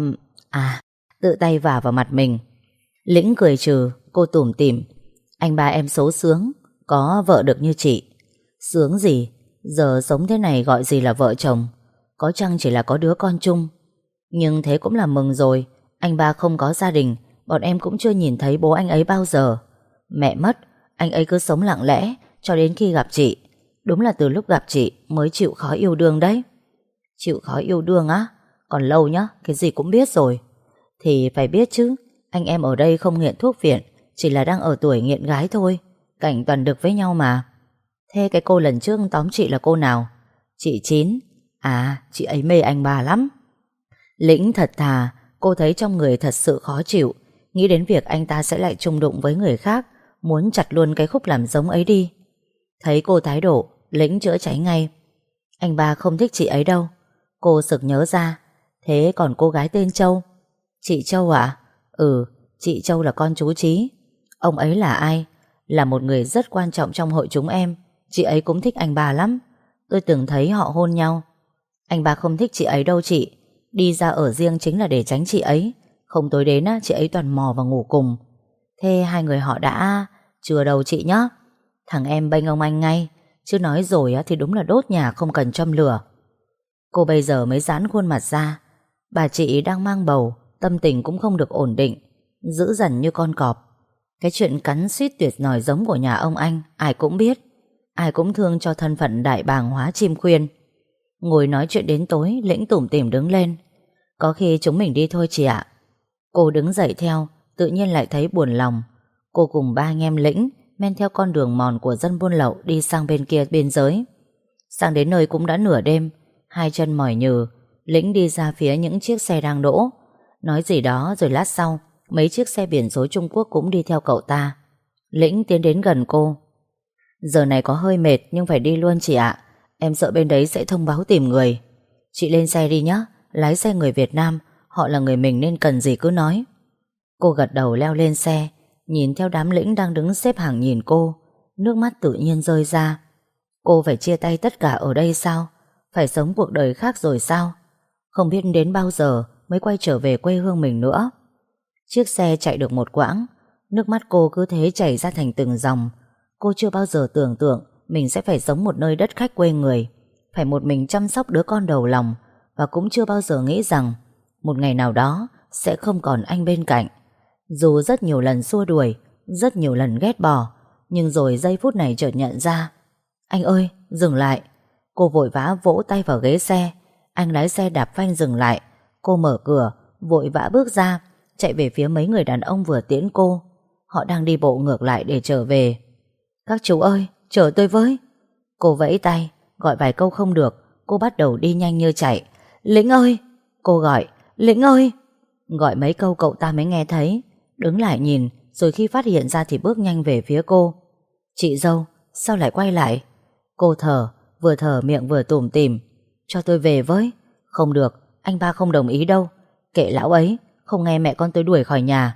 tự tay vả vào mặt mình. Lĩnh cười trừ, cô tủm tỉm. Anh ba em số sướng, có vợ được như chị. Sướng gì, giờ sống thế này gọi gì là vợ chồng. Có chăng chỉ là có đứa con chung. Nhưng thế cũng là mừng rồi. Anh ba không có gia đình, bọn em cũng chưa nhìn thấy bố anh ấy bao giờ. Mẹ mất, anh ấy cứ sống lặng lẽ cho đến khi gặp chị. Đúng là từ lúc gặp chị mới chịu khó yêu đương đấy. Chịu khó yêu đương á? Còn lâu nhá, cái gì cũng biết rồi. Thì phải biết chứ, anh em ở đây không nghiện thuốc viện, chỉ là đang ở tuổi nghiện gái thôi. Cảnh toàn được với nhau mà. Thế cái cô lần trước tóm chị là cô nào? Chị Chín. À, chị ấy mê anh ba lắm. Lĩnh thật thà, cô thấy trong người thật sự khó chịu, nghĩ đến việc anh ta sẽ lại chung đụng với người khác, muốn chặt luôn cái khúc làm giống ấy đi. Thấy cô thái độ, Lĩnh chữa cháy ngay. Anh ba không thích chị ấy đâu. Cô sực nhớ ra. Thế còn cô gái tên Châu? Chị Châu à? Ừ, chị Châu là con chú Chí. Ông ấy là ai? Là một người rất quan trọng trong hội chúng em. Chị ấy cũng thích anh ba lắm. Tôi từng thấy họ hôn nhau. Anh ba không thích chị ấy đâu chị. Đi ra ở riêng chính là để tránh chị ấy. Không tối đến chị ấy toàn mò và ngủ cùng. Thế hai người họ đã... Chưa đâu chị nhá. Thằng em bênh ông anh ngay. Chứ nói rồi thì đúng là đốt nhà không cần châm lửa. Cô bây giờ mới giãn khuôn mặt ra. Bà chị đang mang bầu, tâm tình cũng không được ổn định, dữ dằn như con cọp. Cái chuyện cắn suýt tuyệt nòi giống của nhà ông anh ai cũng biết. Ai cũng thương cho thân phận đại bàng hóa chim khuyên. Ngồi nói chuyện đến tối, Lĩnh tủm tỉm đứng lên. Có khi chúng mình đi thôi chị ạ. Cô đứng dậy theo, tự nhiên lại thấy buồn lòng. Cô cùng ba anh em Lĩnh men theo con đường mòn của dân buôn lậu đi sang bên kia biên giới. Sang đến nơi cũng đã nửa đêm. Hai chân mỏi nhừ, Lĩnh đi ra phía những chiếc xe đang đỗ, nói gì đó rồi lát sau mấy chiếc xe biển số Trung Quốc cũng đi theo cậu ta. Lĩnh tiến đến gần cô. Giờ này có hơi mệt nhưng phải đi luôn chị ạ. Em sợ bên đấy sẽ thông báo tìm người. Chị lên xe đi nhé. Lái xe người Việt Nam, họ là người mình nên cần gì cứ nói. Cô gật đầu leo lên xe, nhìn theo đám Lĩnh đang đứng xếp hàng nhìn cô. Nước mắt tự nhiên rơi ra. Cô phải chia tay tất cả ở đây sao? Phải sống cuộc đời khác rồi sao? Không biết đến bao giờ mới quay trở về quê hương mình nữa. Chiếc xe chạy được một quãng, nước mắt cô cứ thế chảy ra thành từng dòng. Cô chưa bao giờ tưởng tượng mình sẽ phải sống một nơi đất khách quê người, phải một mình chăm sóc đứa con đầu lòng, và cũng chưa bao giờ nghĩ rằng một ngày nào đó sẽ không còn anh bên cạnh. Dù rất nhiều lần xua đuổi, rất nhiều lần ghét bỏ, nhưng rồi giây phút này chợt nhận ra. Anh ơi, dừng lại. Cô vội vã vỗ tay vào ghế xe. Anh lái xe đạp phanh dừng lại. Cô mở cửa, vội vã bước ra, chạy về phía mấy người đàn ông vừa tiễn cô. Họ đang đi bộ ngược lại để trở về. Các chú ơi, chở tôi với. Cô vẫy tay, gọi vài câu không được, cô bắt đầu đi nhanh như chạy. Lĩnh ơi! Cô gọi, Lĩnh ơi! Gọi mấy câu cậu ta mới nghe thấy. Đứng lại nhìn, rồi khi phát hiện ra thì bước nhanh về phía cô. Chị dâu, sao lại quay lại? Cô vừa thở miệng vừa tủm tỉm. Cho tôi về với. Không được, anh ba không đồng ý đâu. Kệ lão ấy, không nghe mẹ con tôi đuổi khỏi nhà.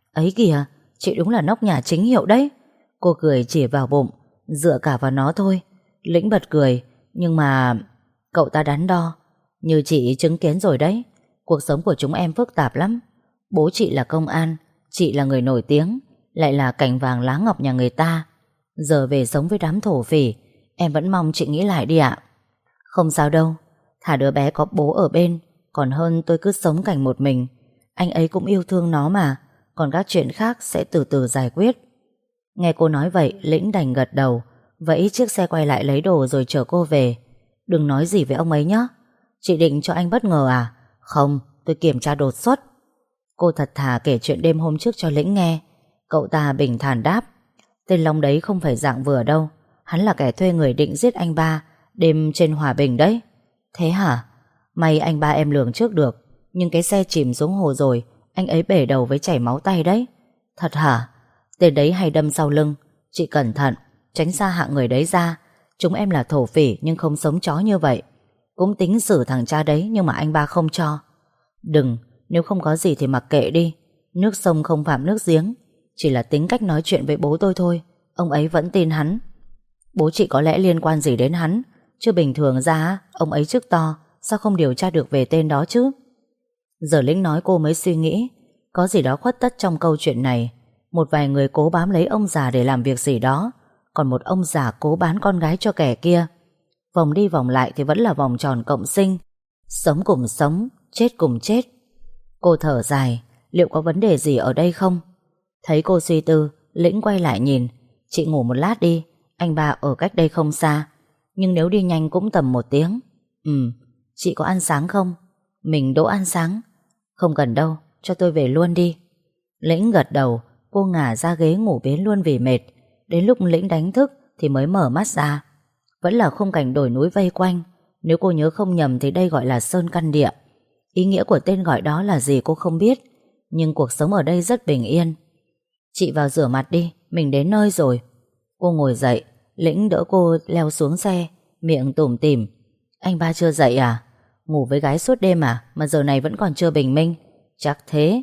Ấy kìa, chị đúng là nóc nhà chính hiệu đấy. Cô cười chỉ vào bụng, dựa cả vào nó thôi. Lĩnh bật cười, nhưng mà cậu ta đắn đo. Như chị chứng kiến rồi đấy, cuộc sống của chúng em phức tạp lắm. Bố chị là công an, chị là người nổi tiếng, lại là cành vàng lá ngọc nhà người ta. Giờ về sống với đám thổ phỉ, em vẫn mong chị nghĩ lại đi ạ. Không sao đâu, thà đứa bé có bố ở bên, còn hơn tôi cứ sống cảnh một mình. Anh ấy cũng yêu thương nó mà, còn các chuyện khác sẽ từ từ giải quyết. Nghe cô nói vậy, Lĩnh đành gật đầu, vẫy chiếc xe quay lại lấy đồ rồi chở cô về. Đừng nói gì với ông ấy nhé. Chị định cho anh bất ngờ à? Không, tôi kiểm tra đột xuất. Cô thật thà kể chuyện đêm hôm trước cho Lĩnh nghe. Cậu ta bình thản đáp: tên Long đấy không phải dạng vừa đâu. Hắn là kẻ thuê người định giết anh ba đêm trên Hòa Bình đấy. Thế hả? May anh ba em lường trước được. Nhưng cái xe chìm xuống hồ rồi, anh ấy bể đầu với chảy máu tay đấy. Thật hả? Tên đấy hay đâm sau lưng. Chị cẩn thận, tránh xa hạng người đấy ra. Chúng em là thổ phỉ nhưng không sống chó như vậy. Cũng tính xử thằng cha đấy, nhưng mà anh ba không cho. Đừng, nếu không có gì thì mặc kệ đi. Nước sông không phạm nước giếng. Chỉ là tính cách nói chuyện với bố tôi thôi. Ông ấy vẫn tin hắn. Bố chị có lẽ liên quan gì đến hắn, chứ bình thường ra ông ấy chức to, sao không điều tra được về tên đó chứ? Giờ Lĩnh nói cô mới suy nghĩ, có gì đó khuất tất trong câu chuyện này. Một vài người cố bám lấy ông già để làm việc gì đó, còn một ông già cố bán con gái cho kẻ kia. Vòng đi vòng lại thì vẫn là vòng tròn cộng sinh. Sống cùng sống, chết cùng chết. Cô thở dài, liệu có vấn đề gì ở đây không? Thấy cô suy tư, Lĩnh quay lại nhìn. Chị ngủ một lát đi, anh ba ở cách đây không xa, nhưng nếu đi nhanh cũng tầm 1 tiếng. Chị có ăn sáng không? Mình đỗ ăn sáng. Không cần đâu, cho tôi về luôn đi. Lĩnh gật đầu. Cô ngả ra ghế ngủ bến luôn vì mệt. Đến lúc Lĩnh đánh thức thì mới mở mắt ra. Vẫn là khung cảnh đồi núi vây quanh. Nếu cô nhớ không nhầm thì đây gọi là Sơn Căn Địa. Ý nghĩa của tên gọi đó là gì cô không biết, nhưng cuộc sống ở đây rất bình yên. Chị vào rửa mặt đi, mình đến nơi rồi. Cô ngồi dậy, Lĩnh đỡ cô leo xuống xe, miệng tủm tỉm. Anh ba chưa dậy à? Ngủ với gái suốt đêm à, mà giờ này vẫn còn chưa bình minh? Chắc thế.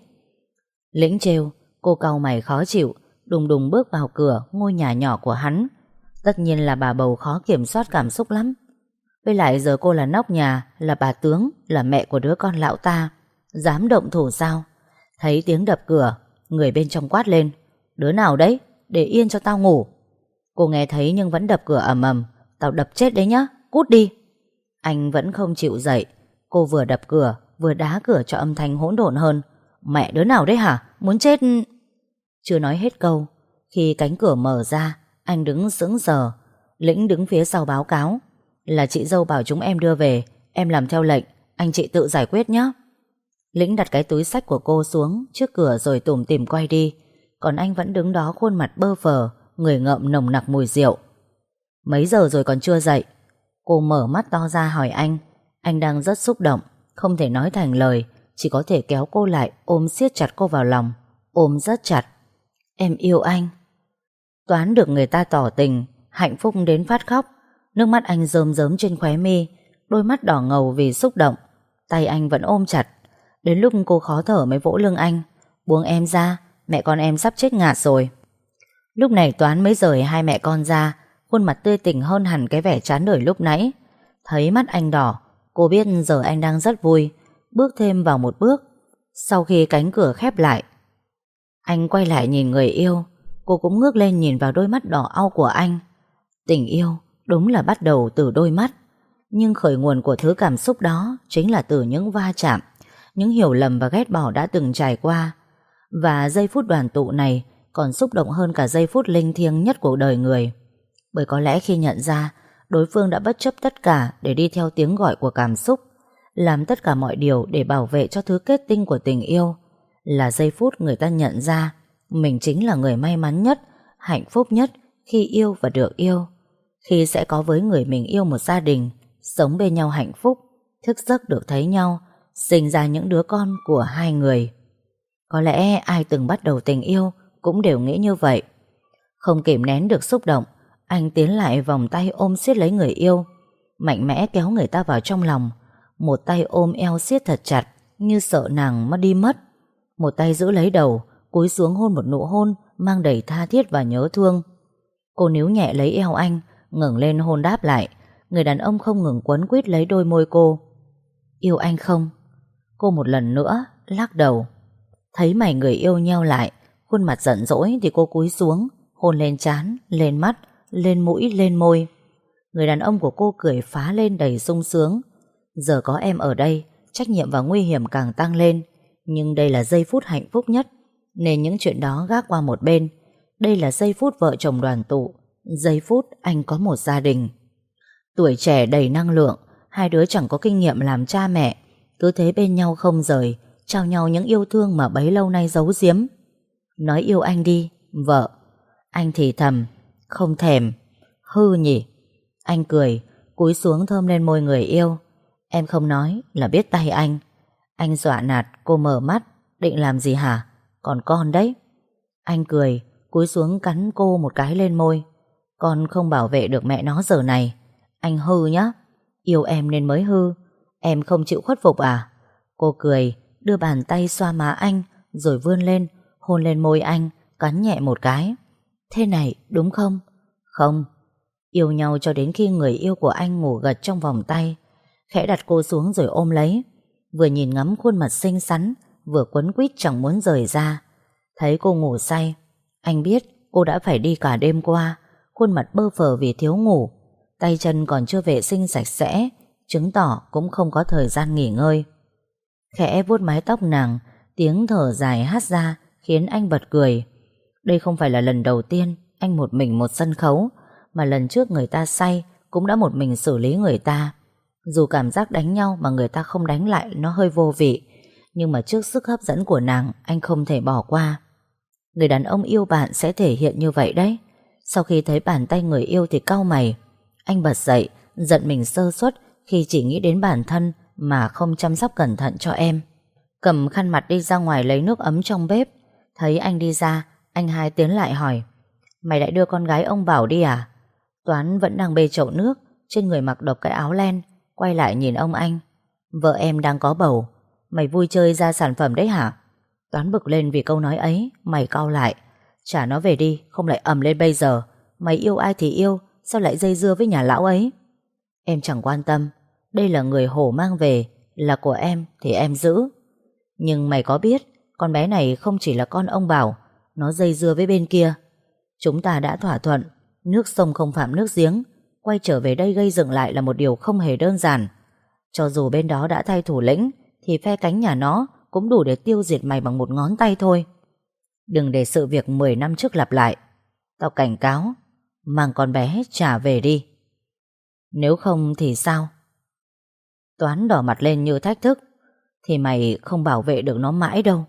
Lĩnh trêu. Cô cau mày khó chịu, đùng đùng bước vào cửa ngôi nhà nhỏ của hắn. Tất nhiên là bà bầu khó kiểm soát cảm xúc lắm. Với lại giờ cô là nóc nhà, là bà tướng, là mẹ của đứa con lão ta, dám động thủ sao? Thấy tiếng đập cửa, người bên trong quát lên: đứa nào đấy? Để yên cho tao ngủ. Cô nghe thấy nhưng vẫn đập cửa ầm ầm. Tao đập chết đấy nhá, cút đi. Anh vẫn không chịu dậy. Cô vừa đập cửa vừa đá cửa cho âm thanh hỗn độn hơn. Mẹ đứa nào đấy hả? Muốn chết. Chưa nói hết câu, khi cánh cửa mở ra, anh đứng sững sờ. Lĩnh đứng phía sau báo cáo: là chị dâu bảo chúng em đưa về, em làm theo lệnh, anh chị tự giải quyết nhé. Lĩnh đặt cái túi xách của cô xuống trước cửa rồi tủm tỉm quay đi. Còn anh vẫn đứng đó khuôn mặt bơ phờ, người ngậm nồng nặc mùi rượu. Mấy giờ rồi còn chưa dậy? Cô mở mắt to ra hỏi anh. Anh đang rất xúc động, không thể nói thành lời, chỉ có thể kéo cô lại, ôm siết chặt cô vào lòng. Ôm rất chặt. Em yêu anh. Toán được người ta tỏ tình, hạnh phúc đến phát khóc. Nước mắt anh rơm rớm trên khóe mi, đôi mắt đỏ ngầu vì xúc động. Tay anh vẫn ôm chặt. Đến lúc cô khó thở mới vỗ lưng anh. Buông em ra, mẹ con em sắp chết ngạt rồi. Lúc này Toán mới rời hai mẹ con ra, khuôn mặt tươi tỉnh hơn hẳn cái vẻ chán đời lúc nãy. Thấy mắt anh đỏ, cô biết giờ anh đang rất vui. Bước thêm vào một bước. Sau khi cánh cửa khép lại, anh quay lại nhìn người yêu. Cô cũng ngước lên nhìn vào đôi mắt đỏ au của anh. Tình yêu đúng là bắt đầu từ đôi mắt. Nhưng khởi nguồn của thứ cảm xúc đó chính là từ những va chạm, những hiểu lầm và ghét bỏ đã từng trải qua. Và giây phút đoàn tụ này còn xúc động hơn cả giây phút linh thiêng nhất của đời người. Bởi có lẽ khi nhận ra đối phương đã bất chấp tất cả để đi theo tiếng gọi của cảm xúc, làm tất cả mọi điều để bảo vệ cho thứ kết tinh của tình yêu, là giây phút người ta nhận ra mình chính là người may mắn nhất, hạnh phúc nhất khi yêu và được yêu. Khi sẽ có với người mình yêu một gia đình, sống bên nhau hạnh phúc, thức giấc được thấy nhau, sinh ra những đứa con của hai người. Có lẽ ai từng bắt đầu tình yêu cũng đều nghĩ như vậy. Không kìm nén được xúc động, anh tiến lại vòng tay ôm siết lấy người yêu, mạnh mẽ kéo người ta vào trong lòng. Một tay ôm eo siết thật chặt như sợ nàng mất đi mất, một tay giữ lấy đầu, cúi xuống hôn một nụ hôn mang đầy tha thiết và nhớ thương. Cô níu nhẹ lấy eo anh, ngẩng lên hôn đáp lại. Người đàn ông không ngừng quấn quýt lấy đôi môi cô. Yêu anh không? Cô một lần nữa lắc đầu. Thấy mày người yêu nheo lại, khuôn mặt giận dỗi thì cô cúi xuống, hôn lên trán, lên mắt, lên mũi, lên môi. Người đàn ông của cô cười phá lên đầy sung sướng. Giờ có em ở đây, trách nhiệm và nguy hiểm càng tăng lên. Nhưng đây là giây phút hạnh phúc nhất, nên những chuyện đó gác qua một bên. Đây là giây phút vợ chồng đoàn tụ, giây phút anh có một gia đình. Tuổi trẻ đầy năng lượng, hai đứa chẳng có kinh nghiệm làm cha mẹ, cứ thế bên nhau không rời, trao nhau những yêu thương mà bấy lâu nay giấu giếm. Nói yêu anh đi, vợ. Anh thì thầm, không thèm. Hư nhỉ. Anh cười, cúi xuống thơm lên môi người yêu. Em không nói là biết tay anh. Anh dọa nạt cô mở mắt. Định làm gì hả? Còn con đấy. Anh cười, cúi xuống cắn cô một cái lên môi. Con không bảo vệ được mẹ nó giờ này. Anh hư nhá. Yêu em nên mới hư. Em không chịu khuất phục à? Cô cười, đưa bàn tay xoa má anh, rồi vươn lên, hôn lên môi anh, cắn nhẹ một cái. Thế này đúng không? Không. Yêu nhau cho đến khi người yêu của anh ngủ gật trong vòng tay. Khẽ đặt cô xuống rồi ôm lấy. Vừa nhìn ngắm khuôn mặt xinh xắn, vừa quấn quýt chẳng muốn rời ra. Thấy cô ngủ say, anh biết cô đã phải đi cả đêm qua. Khuôn mặt bơ phờ vì thiếu ngủ, tay chân còn chưa vệ sinh sạch sẽ, chứng tỏ cũng không có thời gian nghỉ ngơi. Khẽ vuốt mái tóc nàng, tiếng thở dài hát ra khiến anh bật cười. Đây không phải là lần đầu tiên anh một mình một sân khấu, mà lần trước người ta say cũng đã một mình xử lý người ta. Dù cảm giác đánh nhau mà người ta không đánh lại nó hơi vô vị, nhưng mà trước sức hấp dẫn của nàng, anh không thể bỏ qua. Người đàn ông yêu bạn sẽ thể hiện như vậy đấy. Sau khi thấy bàn tay người yêu thì cau mày. Anh bật dậy, giận mình sơ suất khi chỉ nghĩ đến bản thân mà không chăm sóc cẩn thận cho em. Cầm khăn mặt đi ra ngoài lấy nước ấm trong bếp. Thấy anh đi ra, anh hai tiến lại hỏi: Mày lại đưa con gái ông Bảo đi à? Toán vẫn đang bê chậu nước, trên người mặc độc cái áo len, quay lại nhìn ông anh. Vợ em đang có bầu. Mày vui chơi ra sản phẩm đấy hả? Toán bực lên vì câu nói ấy. Mày cau lại: Trả nó về đi, không lại ầm lên bây giờ. Mày yêu ai thì yêu, sao lại dây dưa với nhà lão ấy? Em chẳng quan tâm. Đây là người hổ mang về, là của em thì em giữ. Nhưng mày có biết con bé này không chỉ là con ông Bảo, nó dây dưa với bên kia. Chúng ta đã thỏa thuận nước sông không phạm nước giếng. Quay trở về đây gây dựng lại là một điều không hề đơn giản. Cho dù bên đó đã thay thủ lĩnh, thì phe cánh nhà nó cũng đủ để tiêu diệt mày bằng một ngón tay thôi. Đừng để sự việc 10 năm trước lặp lại. Tao cảnh cáo, mang con bé trả về đi. Nếu không thì sao? Toán đỏ mặt lên như thách thức. Thì mày không bảo vệ được nó mãi đâu.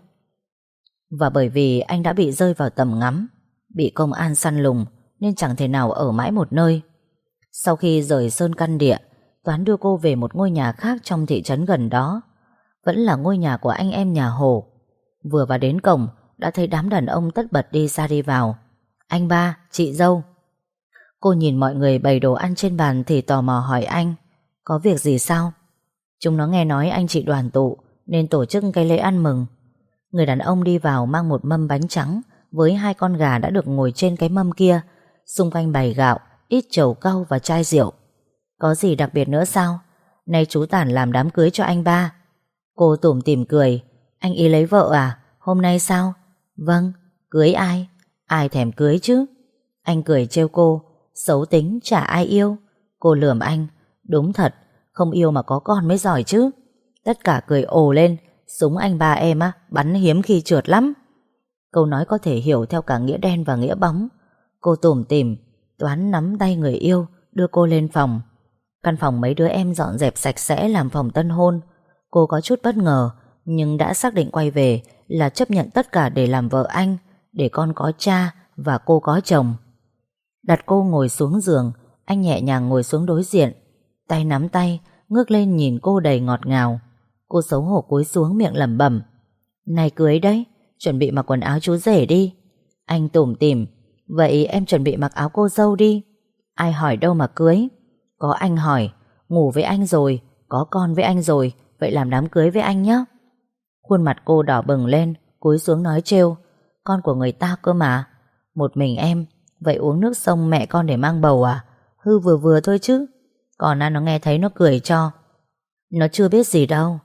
Và bởi vì anh đã bị rơi vào tầm ngắm, bị công an săn lùng, nên chẳng thể nào ở mãi một nơi. Sau khi rời Sơn Căn Địa, Toán đưa cô về một ngôi nhà khác trong thị trấn gần đó. Vẫn là ngôi nhà của anh em nhà Hồ. Vừa vào đến cổng đã thấy đám đàn ông tất bật đi ra đi vào. Anh ba, chị dâu. Cô nhìn mọi người bày đồ ăn trên bàn thì tò mò hỏi anh: Có việc gì sao? Chúng nó nghe nói anh chị đoàn tụ nên tổ chức cái lễ ăn mừng. Người đàn ông đi vào mang một mâm bánh trắng với 2 con gà đã được ngồi trên cái mâm kia. Xung quanh bày gạo, ít trầu cau và chai rượu. Có gì đặc biệt nữa sao? Nay chú Tản làm đám cưới cho anh ba. Cô tủm tỉm cười: Anh ý lấy vợ à? Hôm nay sao? Vâng. Cưới ai? Ai thèm cưới chứ? Anh cười trêu cô: Xấu tính chả ai yêu. Cô lườm anh: Đúng thật, không yêu mà có con mới giỏi chứ. Tất cả cười ồ lên. Súng anh ba em á, bắn hiếm khi trượt lắm. Câu nói có thể hiểu theo cả nghĩa đen và nghĩa bóng. Cô tủm tỉm. Toán nắm tay người yêu đưa cô lên phòng. Căn phòng mấy đứa em dọn dẹp sạch sẽ làm phòng tân hôn. Cô có chút bất ngờ, nhưng đã xác định quay về là chấp nhận tất cả để làm vợ anh, để con có cha và cô có chồng. Đặt cô ngồi xuống giường, anh nhẹ nhàng ngồi xuống đối diện, tay nắm tay, ngước lên nhìn cô đầy ngọt ngào. Cô xấu hổ cúi xuống miệng lẩm bẩm: Này cưới đấy, chuẩn bị mặc quần áo chú rể đi. Anh tủm tỉm: Vậy em chuẩn bị mặc áo cô dâu đi. Ai hỏi đâu mà cưới. Có anh hỏi, ngủ với anh rồi, có con với anh rồi, vậy làm đám cưới với anh nhé. Khuôn mặt cô đỏ bừng lên, cúi xuống nói trêu: con của người ta cơ mà. Một mình em, vậy uống nước sông mẹ con để mang bầu à? Hư vừa vừa thôi chứ. Còn nó nghe thấy nó cười cho. Nó chưa biết gì đâu.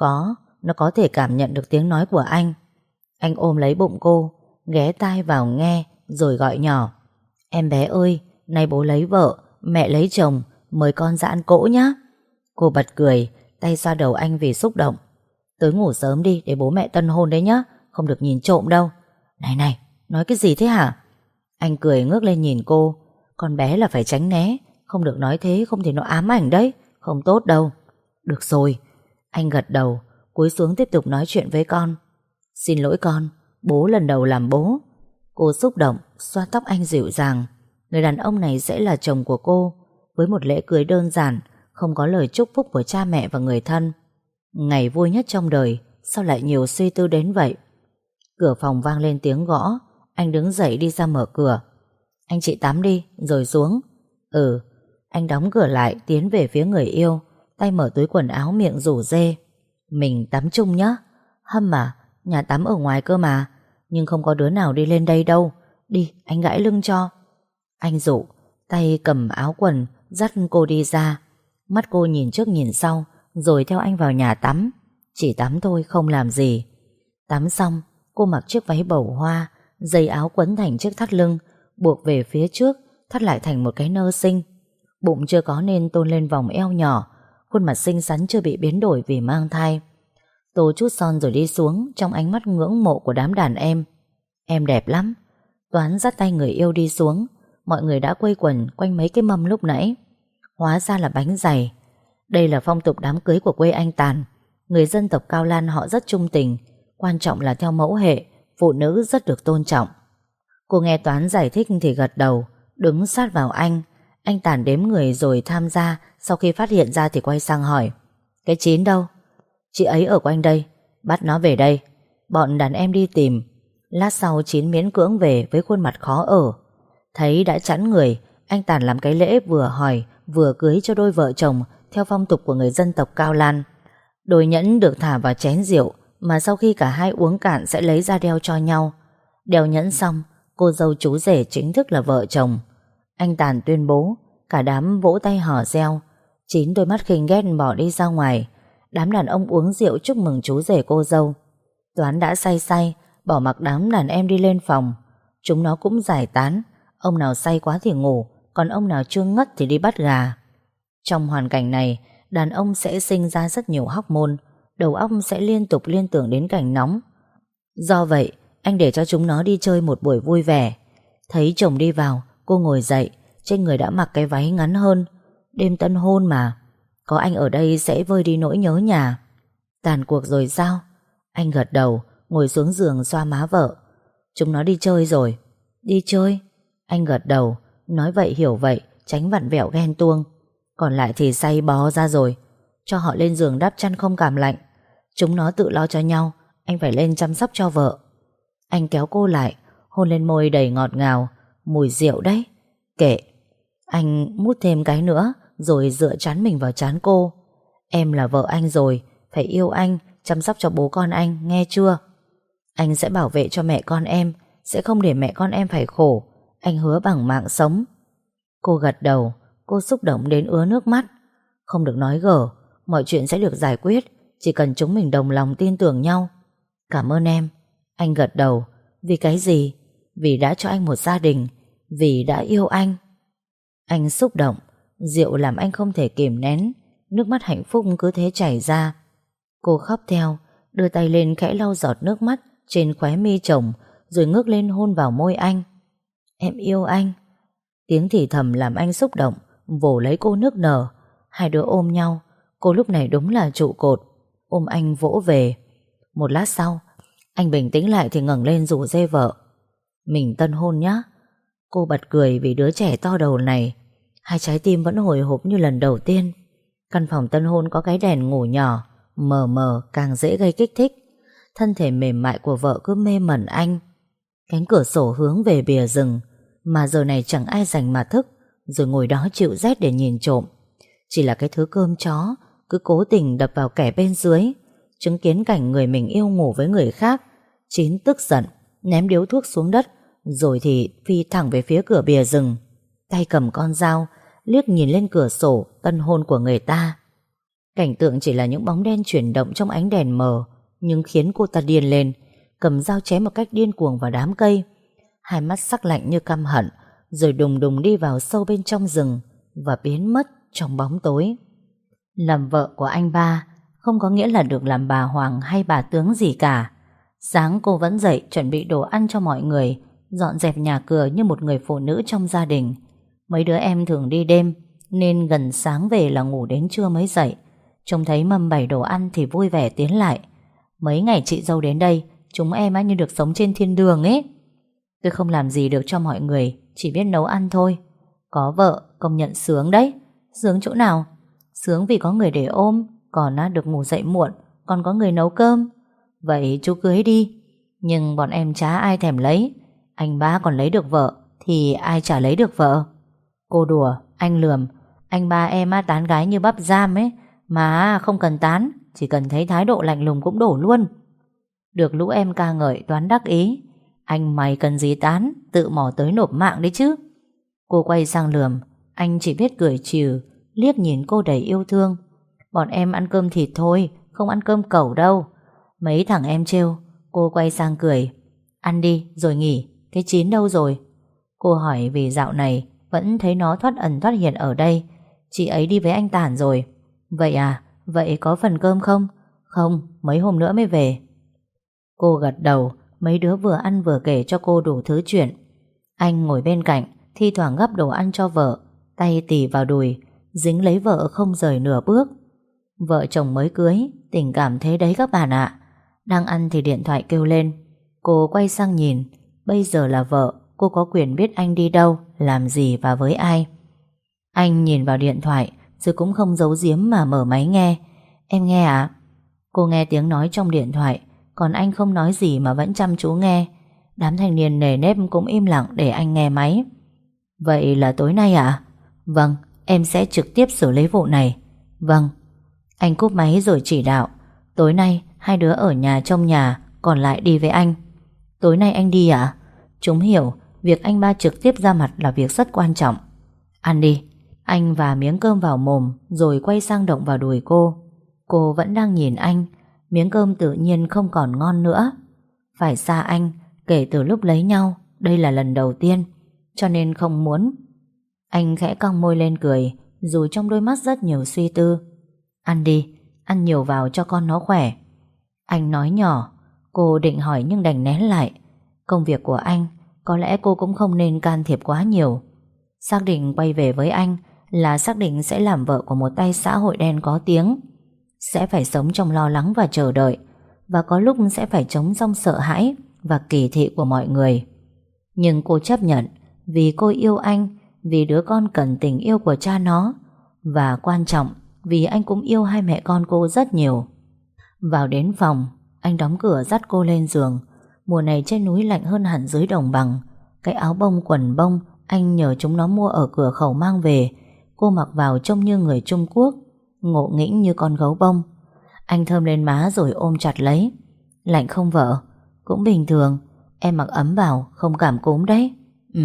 Nó có thể cảm nhận được tiếng nói của anh. Anh ôm lấy bụng cô, ghé tai vào nghe, rồi gọi nhỏ. Em bé ơi, nay bố lấy vợ, mẹ lấy chồng, mời con ra ăn cỗ nhá. Cô bật cười, tay xoa đầu anh vì xúc động. Tới ngủ sớm đi để bố mẹ tân hôn đấy nhá, không được nhìn trộm đâu. Này, nói cái gì thế hả? Anh cười ngước lên nhìn cô. Con bé là phải tránh né, không được nói thế, không thì nó ám ảnh đấy, không tốt đâu. Được rồi. Anh gật đầu, cúi xuống tiếp tục nói chuyện với con. Xin lỗi con, bố lần đầu làm bố. Cô xúc động, xoa tóc anh dịu dàng. Người đàn ông này sẽ là chồng của cô, với một lễ cưới đơn giản, không có lời chúc phúc của cha mẹ và người thân. Ngày vui nhất trong đời, sao lại nhiều suy tư đến vậy? Cửa phòng vang lên tiếng gõ. Anh đứng dậy đi ra mở cửa. Anh chị tắm đi, rồi xuống. Ừ. Anh đóng cửa lại, tiến về phía người yêu, tay mở túi quần áo, miệng rủ rê. Mình tắm chung nhé. Hâm à, nhà tắm ở ngoài cơ mà. Nhưng không có đứa nào đi lên đây đâu. Đi, anh gãi lưng cho. Anh dụ, tay cầm áo quần, dắt cô đi ra. Mắt cô nhìn trước nhìn sau, rồi theo anh vào nhà tắm. Chỉ tắm thôi, không làm gì. Tắm xong, cô mặc chiếc váy bầu hoa, dây áo quấn thành chiếc thắt lưng, buộc về phía trước, thắt lại thành một cái nơ xinh. Bụng chưa có nên tôn lên vòng eo nhỏ, khuôn mặt xinh xắn chưa bị biến đổi vì mang thai. Tô chút son rồi đi xuống, trong ánh mắt ngưỡng mộ của đám đàn em. Em đẹp lắm. Toán dắt tay người yêu đi xuống. Mọi người đã quây quần quanh mấy cái mâm lúc nãy. Hóa ra là bánh dày. Đây là phong tục đám cưới của quê anh Tàn. Người dân tộc Cao Lan họ rất trung tình, quan trọng là theo mẫu hệ, phụ nữ rất được tôn trọng. Cô nghe Toán giải thích thì gật đầu, đứng sát vào anh. Anh Tàn đếm người rồi tham gia. Sau khi phát hiện ra thì quay sang hỏi: Cái Chín đâu? Chị ấy ở quanh đây, bắt nó về đây. Bọn đàn em đi tìm. Lát sau Chín miễn cưỡng về với khuôn mặt khó ở. Thấy đã chẵn người, anh Tàn làm cái lễ vừa hỏi vừa cưới cho đôi vợ chồng theo phong tục của người dân tộc Cao Lan. Đôi nhẫn được thả vào chén rượu, mà sau khi cả hai uống cạn sẽ lấy ra đeo cho nhau. Đeo nhẫn xong, cô dâu chú rể chính thức là vợ chồng. Anh Tàn tuyên bố, cả đám vỗ tay hò reo. Chín đôi mắt khinh ghét bỏ đi ra ngoài. Đám đàn ông uống rượu chúc mừng chú rể cô dâu. Toán đã say, bỏ mặc đám đàn em đi lên phòng. Chúng nó cũng giải tán. Ông nào say quá thì ngủ, còn ông nào chưa ngất thì đi bắt gà. Trong hoàn cảnh này, đàn ông sẽ sinh ra rất nhiều hormone, đầu óc sẽ liên tục liên tưởng đến cảnh nóng. Do vậy, anh để cho chúng nó đi chơi một buổi vui vẻ. Thấy chồng đi vào, cô ngồi dậy, trên người đã mặc cái váy ngắn hơn. Đêm tân hôn mà, có anh ở đây sẽ vơi đi nỗi nhớ nhà. Tàn cuộc rồi sao? Anh gật đầu, ngồi xuống giường xoa má vợ. Chúng nó đi chơi rồi. Đi chơi? Anh gật đầu, nói vậy hiểu vậy, tránh vặn vẹo ghen tuông. Còn lại thì say bó ra rồi. Cho họ lên giường đắp chăn không cảm lạnh. Chúng nó tự lo cho nhau, anh phải lên chăm sóc cho vợ. Anh kéo cô lại, hôn lên môi đầy ngọt ngào. Mùi rượu đấy. Kệ. Anh mút thêm cái nữa, rồi dựa trán mình vào trán cô. Em là vợ anh rồi, phải yêu anh, chăm sóc cho bố con anh, nghe chưa? Anh sẽ bảo vệ cho mẹ con em, sẽ không để mẹ con em phải khổ. Anh hứa bằng mạng sống. Cô gật đầu. Cô xúc động đến ứa nước mắt. Không được nói gở, mọi chuyện sẽ được giải quyết, chỉ cần chúng mình đồng lòng tin tưởng nhau. Cảm ơn em. Anh gật đầu. Vì cái gì? Vì đã cho anh một gia đình, vì đã yêu anh. Anh xúc động. Rượu làm anh không thể kìm nén. Nước mắt hạnh phúc cứ thế chảy ra. Cô khóc theo, đưa tay lên khẽ lau giọt nước mắt trên khóe mi chồng, rồi ngước lên hôn vào môi anh. Em yêu anh. Tiếng thì thầm làm anh xúc động, vồ lấy cô nức nở. Hai đứa ôm nhau. Cô lúc này đúng là trụ cột. Ôm anh vỗ về. Một lát sau, anh bình tĩnh lại thì ngẩng lên rủ rê vợ. Mình tân hôn nhá. Cô bật cười vì đứa trẻ to đầu này. Hai trái tim vẫn hồi hộp như lần đầu tiên. Căn phòng tân hôn có cái đèn ngủ nhỏ, mờ mờ càng dễ gây kích thích. Thân thể mềm mại của vợ cứ mê mẩn anh. Cánh cửa sổ hướng về bìa rừng, mà giờ này chẳng ai dành mà thức, rồi ngồi đó chịu rét để nhìn trộm. Chỉ là cái thứ cơm chó cứ cố tình đập vào kẻ bên dưới, chứng kiến cảnh người mình yêu ngủ với người khác. Chín tức giận. ném điếu thuốc xuống đất, rồi thì phi thẳng về phía cửa bìa rừng, tay cầm con dao, liếc nhìn lên cửa sổ tân hôn của người ta. Cảnh tượng chỉ là những bóng đen chuyển động trong ánh đèn mờ, nhưng khiến cô ta điên lên, cầm dao chém một cách điên cuồng vào đám cây, hai mắt sắc lạnh như căm hận, rồi đùng đùng đi vào sâu bên trong rừng và biến mất trong bóng tối. Làm vợ của anh ba không có nghĩa là được làm bà hoàng hay bà tướng gì cả. Sáng cô vẫn dậy chuẩn bị đồ ăn cho mọi người, dọn dẹp nhà cửa như một người phụ nữ trong gia đình. Mấy đứa em thường đi đêm, nên gần sáng về là ngủ đến trưa mới dậy. Trông thấy mâm bày đồ ăn thì vui vẻ tiến lại. Mấy ngày chị dâu đến đây, chúng em như được sống trên thiên đường ấy. Tôi không làm gì được cho mọi người, chỉ biết nấu ăn thôi. Có vợ, công nhận sướng đấy. Sướng chỗ nào? Sướng vì có người để ôm, còn được ngủ dậy muộn, còn có người nấu cơm. Vậy chú cưới đi. Nhưng bọn em chả ai thèm lấy. Anh ba còn lấy được vợ, thì ai chả lấy được vợ. Cô đùa, anh lườm. Anh ba em tán gái như bắp giam ấy, mà không cần tán, chỉ cần thấy thái độ lạnh lùng cũng đổ luôn. Được lũ em ca ngợi toán đắc ý. Anh mày cần gì tán, tự mò tới nộp mạng đấy chứ. Cô quay sang lườm. Anh chỉ biết cười trừ, liếc nhìn cô đầy yêu thương. Bọn em ăn cơm thịt thôi, không ăn cơm cẩu đâu. Mấy thằng em trêu. Cô quay sang cười. Ăn đi rồi nghỉ. Thế Chín đâu rồi? Cô hỏi vì dạo này vẫn thấy nó thoát ẩn thoát hiện ở đây. Chị ấy đi với anh Tản rồi. Vậy à? Vậy có phần cơm không? Không, mấy hôm nữa mới về. Cô gật đầu. Mấy đứa vừa ăn vừa kể cho cô đủ thứ chuyện. Anh ngồi bên cạnh, thi thoảng gắp đồ ăn cho vợ, tay tì vào đùi, dính lấy vợ không rời nửa bước. Vợ chồng mới cưới, tình cảm thế đấy các bạn ạ. Đang ăn thì điện thoại kêu lên. Cô quay sang nhìn. Bây giờ là vợ, cô có quyền biết anh đi đâu, làm gì và với ai. Anh nhìn vào điện thoại, rồi cũng không giấu giếm mà mở máy nghe. Em nghe ạ? Cô nghe tiếng nói trong điện thoại, còn anh không nói gì mà vẫn chăm chú nghe. Đám thanh niên nề nếp cũng im lặng để anh nghe máy. Vậy là tối nay ạ? Vâng, em sẽ trực tiếp xử lý vụ này. Vâng. Anh cúp máy rồi chỉ đạo. Tối nay hai đứa ở nhà trong nhà, còn lại đi với anh. Tối nay anh đi ạ? Chúng hiểu việc anh ba trực tiếp ra mặt là việc rất quan trọng. Ăn đi. Anh và miếng cơm vào mồm, rồi quay sang động vào đùi cô. Cô vẫn đang nhìn anh. Miếng cơm tự nhiên không còn ngon nữa. Phải xa anh, kể từ lúc lấy nhau, đây là lần đầu tiên, cho nên không muốn. Anh khẽ cong môi lên cười, dù trong đôi mắt rất nhiều suy tư. Ăn đi, ăn nhiều vào cho con nó khỏe. Anh nói nhỏ. Cô định hỏi nhưng đành nén lại. Công việc của anh, có lẽ cô cũng không nên can thiệp quá nhiều. Xác định quay về với anh là xác định sẽ làm vợ của một tay xã hội đen có tiếng. Sẽ phải sống trong lo lắng và chờ đợi, và có lúc sẽ phải chống trong sợ hãi và kỳ thị của mọi người. Nhưng cô chấp nhận, vì cô yêu anh, vì đứa con cần tình yêu của cha nó, và quan trọng vì anh cũng yêu hai mẹ con cô rất nhiều. Vào đến phòng, anh đóng cửa dắt cô lên giường. Mùa này trên núi lạnh hơn hẳn dưới đồng bằng. Cái áo bông quần bông anh nhờ chúng nó mua ở cửa khẩu mang về, cô mặc vào trông như người Trung Quốc, ngộ nghĩnh như con gấu bông. Anh thơm lên má rồi ôm chặt lấy. Lạnh không vợ? Cũng bình thường, em mặc ấm vào, không cảm cúm đấy.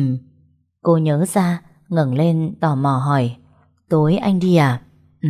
Cô nhớ ra, ngẩng lên tò mò hỏi. Tối anh đi à?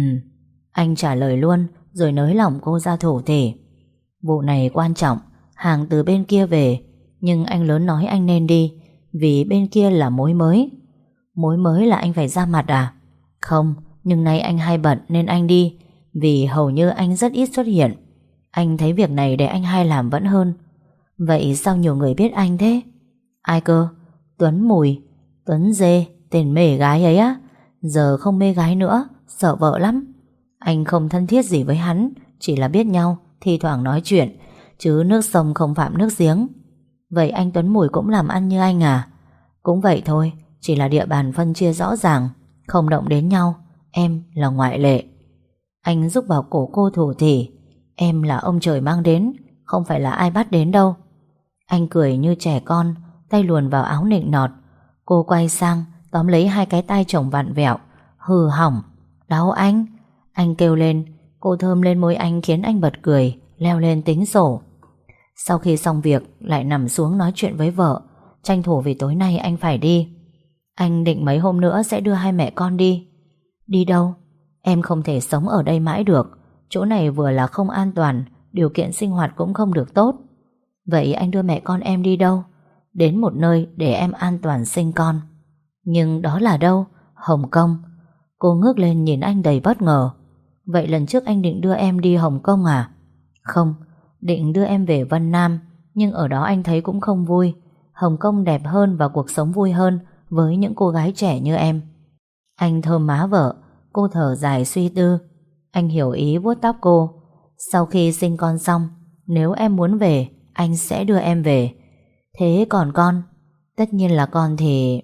Anh trả lời luôn, rồi nới lỏng cô ra thổ thể. Vụ này quan trọng, hàng từ bên kia về, nhưng anh lớn nói anh nên đi, vì bên kia là mối mới. Mối mới là anh phải ra mặt à? Không, nhưng nay anh hay bận nên anh đi, vì hầu như anh rất ít xuất hiện. Anh thấy việc này để anh hay làm vẫn hơn. Vậy sao nhiều người biết anh thế? Ai cơ? Tuấn Mùi. Tuấn Dê, tên mê gái ấy á. Giờ không mê gái nữa, sợ vợ lắm. Anh không thân thiết gì với hắn, chỉ là biết nhau, thi thoảng nói chuyện, chứ nước sông không phạm nước giếng. Vậy anh Tuấn Mùi cũng làm ăn như anh à? Cũng vậy thôi, chỉ là địa bàn phân chia rõ ràng, không động đến nhau. Em là ngoại lệ. Anh giúp vào cổ cô thủ thỉ. Em là ông trời mang đến, không phải là ai bắt đến đâu. Anh cười như trẻ con, tay luồn vào áo nịnh nọt. Cô quay sang, tóm lấy hai cái tay chồng vặn vẹo. Hừ hỏng. Đau anh. Anh kêu lên. Cô thơm lên môi anh khiến anh bật cười, leo lên tính sổ. Sau khi xong việc lại nằm xuống nói chuyện với vợ, tranh thủ vì tối nay anh phải đi. Anh định mấy hôm nữa sẽ đưa hai mẹ con đi. Đi đâu? Em không thể sống ở đây mãi được. Chỗ này vừa là không an toàn, điều kiện sinh hoạt cũng không được tốt. Vậy anh đưa mẹ con em đi đâu? Đến một nơi để em an toàn sinh con. Nhưng đó là đâu? Hồng Kông. Cô ngước lên nhìn anh đầy bất ngờ. Vậy lần trước anh định đưa em đi Hồng Kông à? Không, định đưa em về Vân Nam, nhưng ở đó anh thấy cũng không vui. Hồng Kông đẹp hơn và cuộc sống vui hơn với những cô gái trẻ như em. Anh thơm má vợ. Cô thở dài suy tư. Anh hiểu ý vuốt tóc cô. Sau khi sinh con xong, nếu em muốn về, anh sẽ đưa em về. Thế còn con? Tất nhiên là con thì...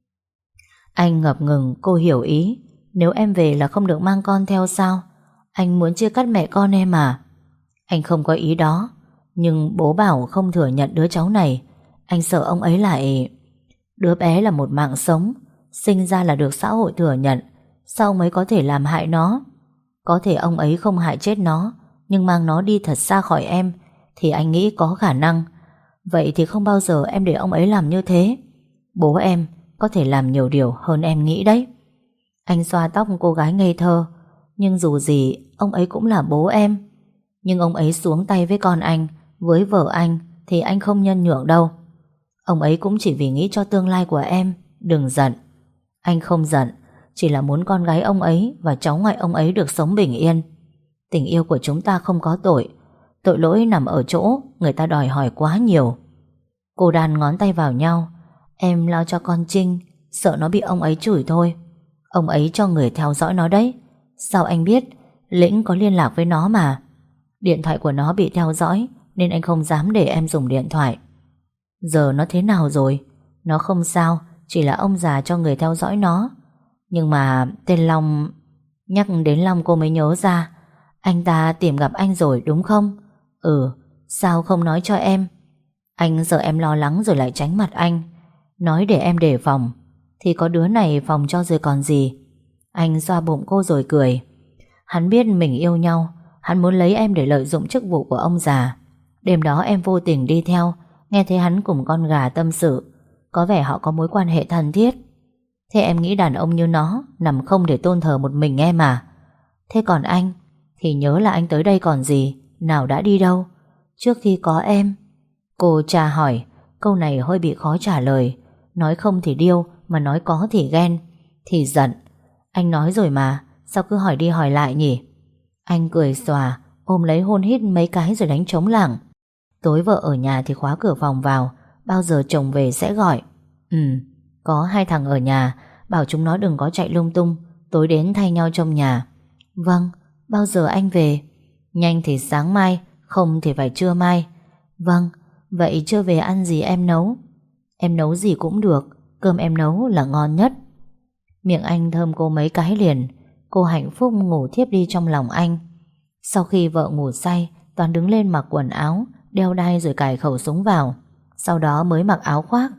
Anh ngập ngừng. Cô hiểu ý. Nếu em về là không được mang con theo sao? Anh muốn chia cắt mẹ con em à? Anh không có ý đó. Nhưng bố bảo không thừa nhận đứa cháu này. Anh sợ ông ấy lại... Đứa bé là một mạng sống, sinh ra là được xã hội thừa nhận. Sao ông ấy có thể làm hại nó? Có thể ông ấy không hại chết nó, nhưng mang nó đi thật xa khỏi em thì anh nghĩ có khả năng. Vậy thì không bao giờ em để ông ấy làm như thế. Bố em có thể làm nhiều điều hơn em nghĩ đấy. Anh xoa tóc cô gái ngây thơ. Nhưng dù gì ông ấy cũng là bố em. Nhưng ông ấy xuống tay với con anh, với vợ anh, thì anh không nhân nhượng đâu. Ông ấy cũng chỉ vì nghĩ cho tương lai của em. Đừng giận. Anh không giận, chỉ là muốn con gái ông ấy và cháu ngoại ông ấy được sống bình yên. Tình yêu của chúng ta không có tội. Tội lỗi nằm ở chỗ người ta đòi hỏi quá nhiều. Cô đan ngón tay vào nhau. Em lo cho con Trinh, sợ nó bị ông ấy chửi thôi. Ông ấy cho người theo dõi nó đấy. Sao anh biết? Lĩnh có liên lạc với nó mà. Điện thoại của nó bị theo dõi nên anh không dám để em dùng điện thoại. Giờ nó thế nào rồi? Nó không sao, chỉ là ông già cho người theo dõi nó. Nhưng mà tên Long... Nhắc đến Long cô mới nhớ ra. Anh ta tìm gặp anh rồi đúng không? Ừ, sao không nói cho em? Anh sợ em lo lắng rồi lại tránh mặt anh. Nói để em đề phòng. Thì có đứa này phòng cho rồi còn gì. Anh xoa bụng cô rồi cười. Hắn biết mình yêu nhau. Hắn muốn lấy em để lợi dụng chức vụ của ông già. Đêm đó em vô tình đi theo, nghe thấy hắn cùng con gà tâm sự. Có vẻ họ có mối quan hệ thân thiết. Thế em nghĩ đàn ông như nó nằm không để tôn thờ một mình em à? Thế còn anh thì nhớ là anh tới đây còn gì. Nào đã đi đâu? Trước khi có em. Cô tra hỏi. Câu này hơi bị khó trả lời. Nói không thì điêu, mà nói có thì ghen, thì giận. Anh nói rồi mà, sao cứ hỏi đi hỏi lại nhỉ? Anh cười xòa, ôm lấy hôn hít mấy cái rồi đánh trống lảng. Tối vợ ở nhà thì khóa cửa phòng vào. Bao giờ chồng về sẽ gọi. Có hai thằng ở nhà, bảo chúng nó đừng có chạy lung tung, tối đến thay nhau trong nhà. Vâng, bao giờ anh về? Nhanh thì sáng mai, không thì phải trưa mai. Vâng, vậy trưa về ăn gì em nấu? Em nấu gì cũng được, cơm em nấu là ngon nhất. Miệng anh thơm cô mấy cái liền. Cô hạnh phúc ngủ thiếp đi trong lòng anh. Sau khi vợ ngủ say, Toàn đứng lên mặc quần áo, đeo đai rồi cài khẩu súng vào. Sau đó mới mặc áo khoác.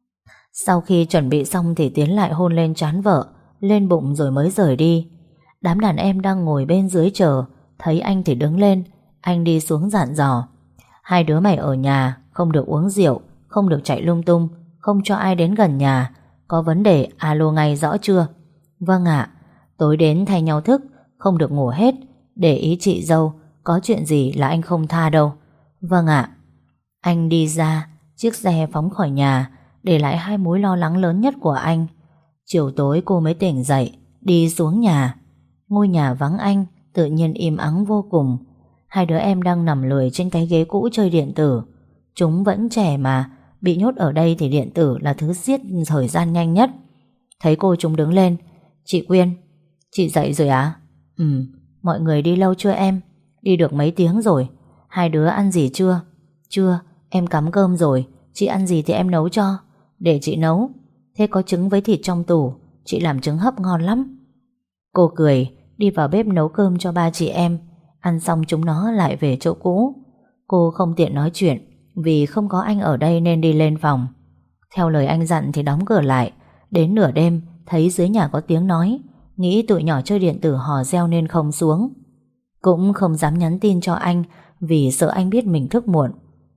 Sau khi chuẩn bị xong thì Tiến lại hôn lên trán vợ, lên bụng rồi mới rời đi. Đám đàn em đang ngồi bên dưới chờ, thấy anh thì đứng lên. Anh đi xuống dặn dò. Hai đứa mày ở nhà, không được uống rượu, không được chạy lung tung, không cho ai đến gần nhà. Có vấn đề alo ngay rõ chưa? Vâng ạ. Tối đến thay nhau thức, không được ngủ hết. Để ý chị dâu, có chuyện gì là anh không tha đâu. Vâng ạ. Anh đi ra, chiếc xe phóng khỏi nhà, để lại hai mối lo lắng lớn nhất của anh. Chiều tối cô mới tỉnh dậy, đi xuống nhà. Ngôi nhà vắng anh, tự nhiên im ắng vô cùng. Hai đứa em đang nằm lười trên cái ghế cũ chơi điện tử. Chúng vẫn trẻ mà, bị nhốt ở đây thì điện tử là thứ giết thời gian nhanh nhất. Thấy cô chúng đứng lên. Chị Quyên, chị dậy rồi à? Mọi người đi lâu chưa em? Đi được mấy tiếng rồi. Hai đứa ăn gì chưa? Chưa, em cắm cơm rồi. Chị ăn gì thì em nấu cho. Để chị nấu. Thế có trứng với thịt trong tủ, chị làm trứng hấp ngon lắm. Cô cười, đi vào bếp nấu cơm cho ba chị em. Ăn xong chúng nó lại về chỗ cũ. Cô không tiện nói chuyện, vì không có anh ở đây nên đi lên phòng. Theo lời anh dặn thì đóng cửa lại. Đến nửa đêm thấy dưới nhà có tiếng nói, nghĩ tụi nhỏ chơi điện tử hò reo nên không xuống. Cũng không dám nhắn tin cho anh, vì sợ anh biết mình thức muộn.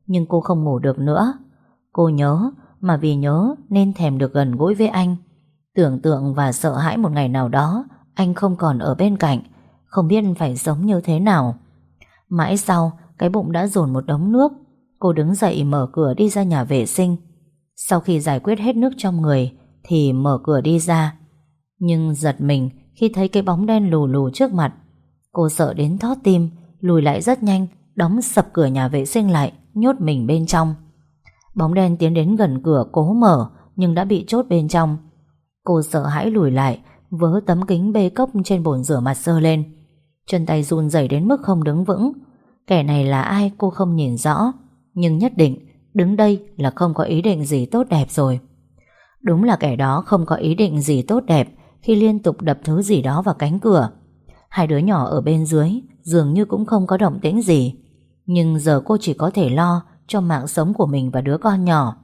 nhưng cô không ngủ được nữa. Cô nhớ, mà vì nhớ nên thèm được gần gũi với anh. Tưởng tượng và sợ hãi một ngày nào đó anh không còn ở bên cạnh, không biết phải sống như thế nào. Mãi sau, cái bụng đã dồn một đống nước. Cô đứng dậy mở cửa đi ra nhà vệ sinh. Sau khi giải quyết hết nước trong người thì mở cửa đi ra, nhưng giật mình khi thấy cái bóng đen lù lù trước mặt. Cô sợ đến thót tim, lùi lại rất nhanh, đóng sập cửa nhà vệ sinh lại, nhốt mình bên trong. Bóng đen tiến đến gần cửa cố mở, nhưng đã bị chốt bên trong. Cô sợ hãi lùi lại, vớ tấm kính bê cốc trên bồn rửa mặt giơ lên. Chân tay run rẩy đến mức không đứng vững. Kẻ này là ai cô không nhìn rõ, nhưng nhất định đứng đây là không có ý định gì tốt đẹp rồi. Đúng là kẻ đó không có ý định gì tốt đẹp khi liên tục đập thứ gì đó vào cánh cửa. Hai đứa nhỏ ở bên dưới dường như cũng không có động tĩnh gì, nhưng giờ cô chỉ có thể lo cho mạng sống của mình và đứa con nhỏ.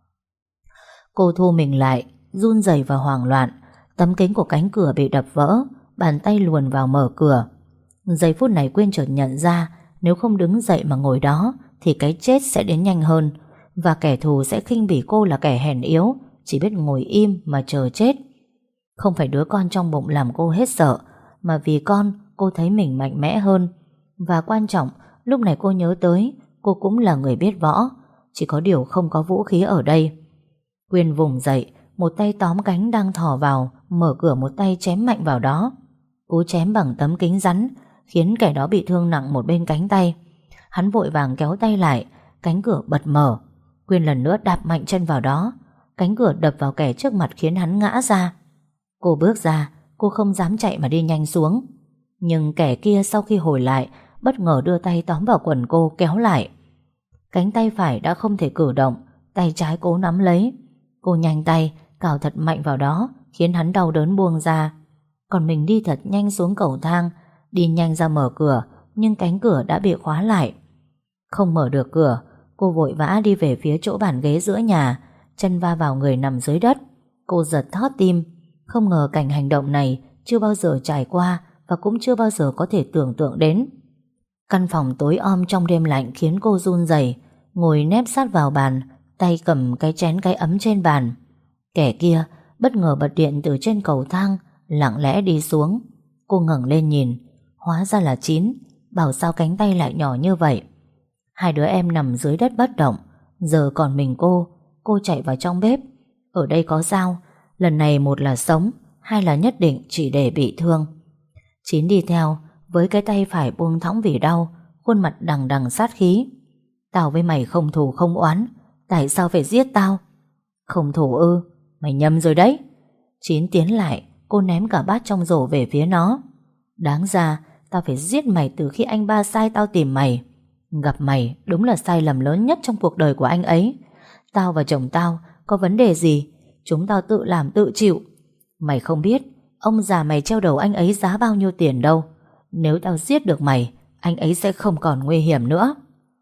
Cô thu mình lại, run rẩy và hoảng loạn. Tấm kính của cánh cửa bị đập vỡ, bàn tay luồn vào mở cửa. Giây phút này Quyên chợt nhận ra, nếu không đứng dậy mà ngồi đó thì cái chết sẽ đến nhanh hơn, và kẻ thù sẽ khinh bỉ cô là kẻ hèn yếu, chỉ biết ngồi im mà chờ chết. Không phải đứa con trong bụng làm cô hết sợ, mà vì con cô thấy mình mạnh mẽ hơn. Và quan trọng, lúc này cô nhớ tới cô cũng là người biết võ, chỉ có điều không có vũ khí ở đây. Quyên vùng dậy, một tay tóm cánh đang thò vào, mở cửa một tay chém mạnh vào đó. Cú chém bằng tấm kính rắn khiến kẻ đó bị thương nặng một bên cánh tay. Hắn vội vàng kéo tay lại, cánh cửa bật mở. Quyên lần nữa đạp mạnh chân vào đó, cánh cửa đập vào kẻ trước mặt khiến hắn ngã ra. Cô bước ra, cô không dám chạy mà đi nhanh xuống. Nhưng kẻ kia sau khi hồi lại, bất ngờ đưa tay tóm vào quần cô kéo lại. Cánh tay phải đã không thể cử động, tay trái cố nắm lấy. Cô nhanh tay cào thật mạnh vào đó, khiến hắn đau đớn buông ra. Còn mình đi thật nhanh xuống cầu thang, đi nhanh ra mở cửa, nhưng cánh cửa đã bị khóa lại. Không mở được cửa, cô vội vã đi về phía chỗ bàn ghế giữa nhà, chân va vào người nằm dưới đất. Cô giật thót tim, không ngờ cảnh hành động này chưa bao giờ trải qua và cũng chưa bao giờ có thể tưởng tượng đến. Căn phòng tối om trong đêm lạnh khiến cô run rẩy, ngồi nép sát vào bàn, tay cầm cái chén cái ấm trên bàn. Kẻ kia bất ngờ bật điện từ trên cầu thang, lặng lẽ đi xuống. Cô ngẩng lên nhìn, hóa ra là Chín. Bảo sao cánh tay lại nhỏ như vậy. Hai đứa em nằm dưới đất bất động, giờ còn mình cô chạy vào trong bếp. Ở đây có dao, lần này một là sống, hai là nhất định chỉ để bị thương. Chín đi theo, với cái tay phải buông thõng vì đau, khuôn mặt đằng đằng sát khí. Tao với mày không thù không oán, tại sao phải giết tao? Không thù ư? Mày nhầm rồi đấy. Chín tiến lại, cô ném cả bát trong rổ về phía nó. Đáng ra tao phải giết mày từ khi anh ba sai tao tìm mày. Gặp mày đúng là sai lầm lớn nhất trong cuộc đời của anh ấy. Tao và chồng tao có vấn đề gì, chúng tao tự làm tự chịu. Mày không biết ông già mày treo đầu anh ấy giá bao nhiêu tiền đâu. Nếu tao giết được mày, anh ấy sẽ không còn nguy hiểm nữa.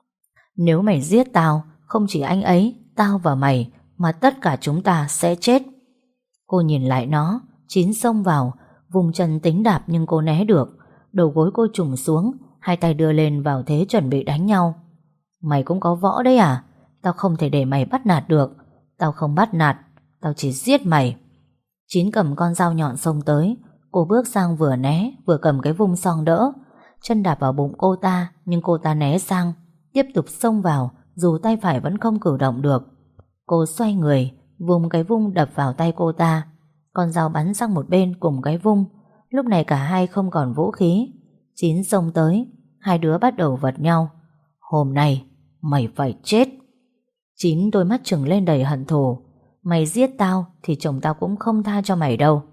Nếu mày giết tao, không chỉ anh ấy, tao và mày, mà tất cả chúng ta sẽ chết. Cô nhìn lại nó, Chín xông vào, vùng chân tính đạp nhưng cô né được. Đầu gối cô trùng xuống, hai tay đưa lên vào thế chuẩn bị đánh nhau. Mày cũng có võ đấy à? Tao không thể để mày bắt nạt được. Tao không bắt nạt, tao chỉ giết mày. Chín cầm con dao nhọn xông tới. Cô bước sang vừa né vừa cầm cái vung xoong đỡ. Chân đạp vào bụng cô ta, nhưng cô ta né sang, tiếp tục xông vào, dù tay phải vẫn không cử động được. Cô xoay người, vùng cái vung đập vào tay cô ta. Con dao bắn sang một bên cùng cái vung. Lúc này cả hai không còn vũ khí. Chín xông tới, hai đứa bắt đầu vật nhau. Hôm nay mày phải chết. Chín đôi mắt trừng lên đầy hận thù. Mày giết tao thì chồng tao cũng không tha cho mày đâu.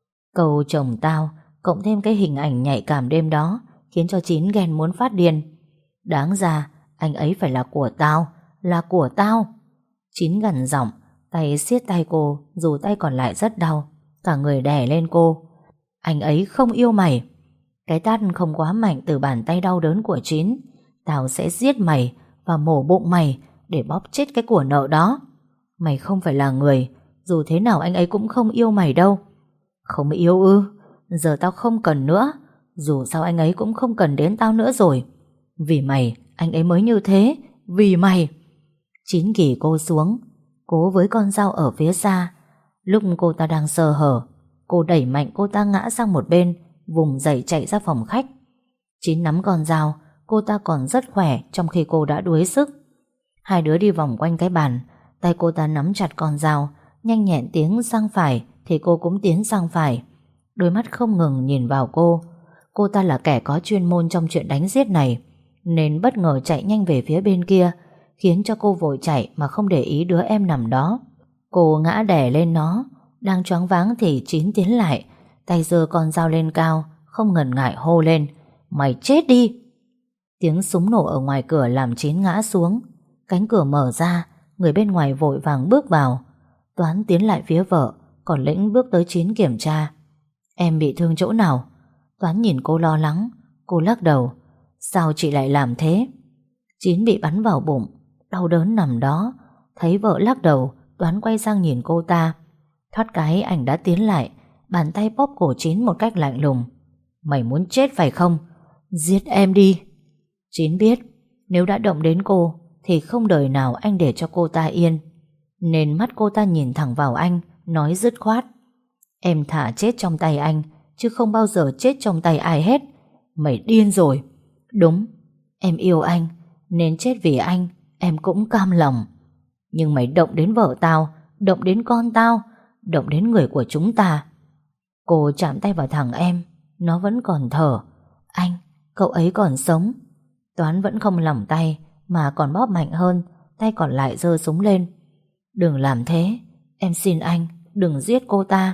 Câu chồng tao cộng thêm cái hình ảnh nhạy cảm đêm đó khiến cho Chín ghen muốn phát điên. Đáng ra anh ấy phải là của tao, là của tao. Chín gằn giọng, tay siết tay cô, dù tay còn lại rất đau, cả người đè lên cô. Anh ấy không yêu mày. Cái tát không quá mạnh từ bàn tay đau đớn của Chín. Tao sẽ giết mày và mổ bụng mày để bóp chết cái của nợ đó. Mày không phải là người, dù thế nào anh ấy cũng không yêu mày đâu. Không yêu ư? Giờ tao không cần nữa. Dù sao anh ấy cũng không cần đến tao nữa rồi. Vì mày anh ấy mới như thế. Vì mày. Chín kỳ cô xuống, cố với con dao ở phía xa. Lúc cô ta đang sơ hở, cô đẩy mạnh cô ta ngã sang một bên, vùng dậy chạy ra phòng khách. Chín nắm con dao, cô ta còn rất khỏe trong khi cô đã đuối sức. Hai đứa đi vòng quanh cái bàn, tay cô ta nắm chặt con dao, nhanh nhẹn tiến sang phải thì cô cũng tiến sang phải. Đôi mắt không ngừng nhìn vào cô. Cô ta là kẻ có chuyên môn trong chuyện đánh giết này, nên bất ngờ chạy nhanh về phía bên kia, khiến cho cô vội chạy mà không để ý đứa em nằm đó. Cô ngã đè lên nó. Đang choáng váng thì Chín tiến lại, tay giơ con dao lên cao, không ngần ngại hô lên: "Mày chết đi!" Tiếng súng nổ ở ngoài cửa làm Chín ngã xuống. Cánh cửa mở ra, người bên ngoài vội vàng bước vào. Toán tiến lại phía vợ, còn Lĩnh bước tới Chín kiểm tra. "Em bị thương chỗ nào?" Toán nhìn cô lo lắng. Cô lắc đầu. "Sao chị lại làm thế?" Chín bị bắn vào bụng, đau đớn nằm đó. Thấy vợ lắc đầu, Toán quay sang nhìn cô ta. Thoát cái anh đã tiến lại, bàn tay bóp cổ Chín một cách lạnh lùng. "Mày muốn chết phải không? Giết em đi!" Chín biết nếu đã động đến cô thì không đời nào anh để cho cô ta yên, nên mắt cô ta nhìn thẳng vào anh, nói dứt khoát: "Em thả chết trong tay anh, chứ không bao giờ chết trong tay ai hết. Mày điên rồi." "Đúng, em yêu anh, nên chết vì anh, em cũng cam lòng. Nhưng mày động đến vợ tao, động đến con tao, động đến người của chúng ta." Cô chạm tay vào thằng em, nó vẫn còn thở. "Anh, cậu ấy còn sống." Toán vẫn không lỏng tay, mà còn bóp mạnh hơn, tay còn lại giơ súng lên. "Đừng làm thế, em xin anh, đừng giết cô ta."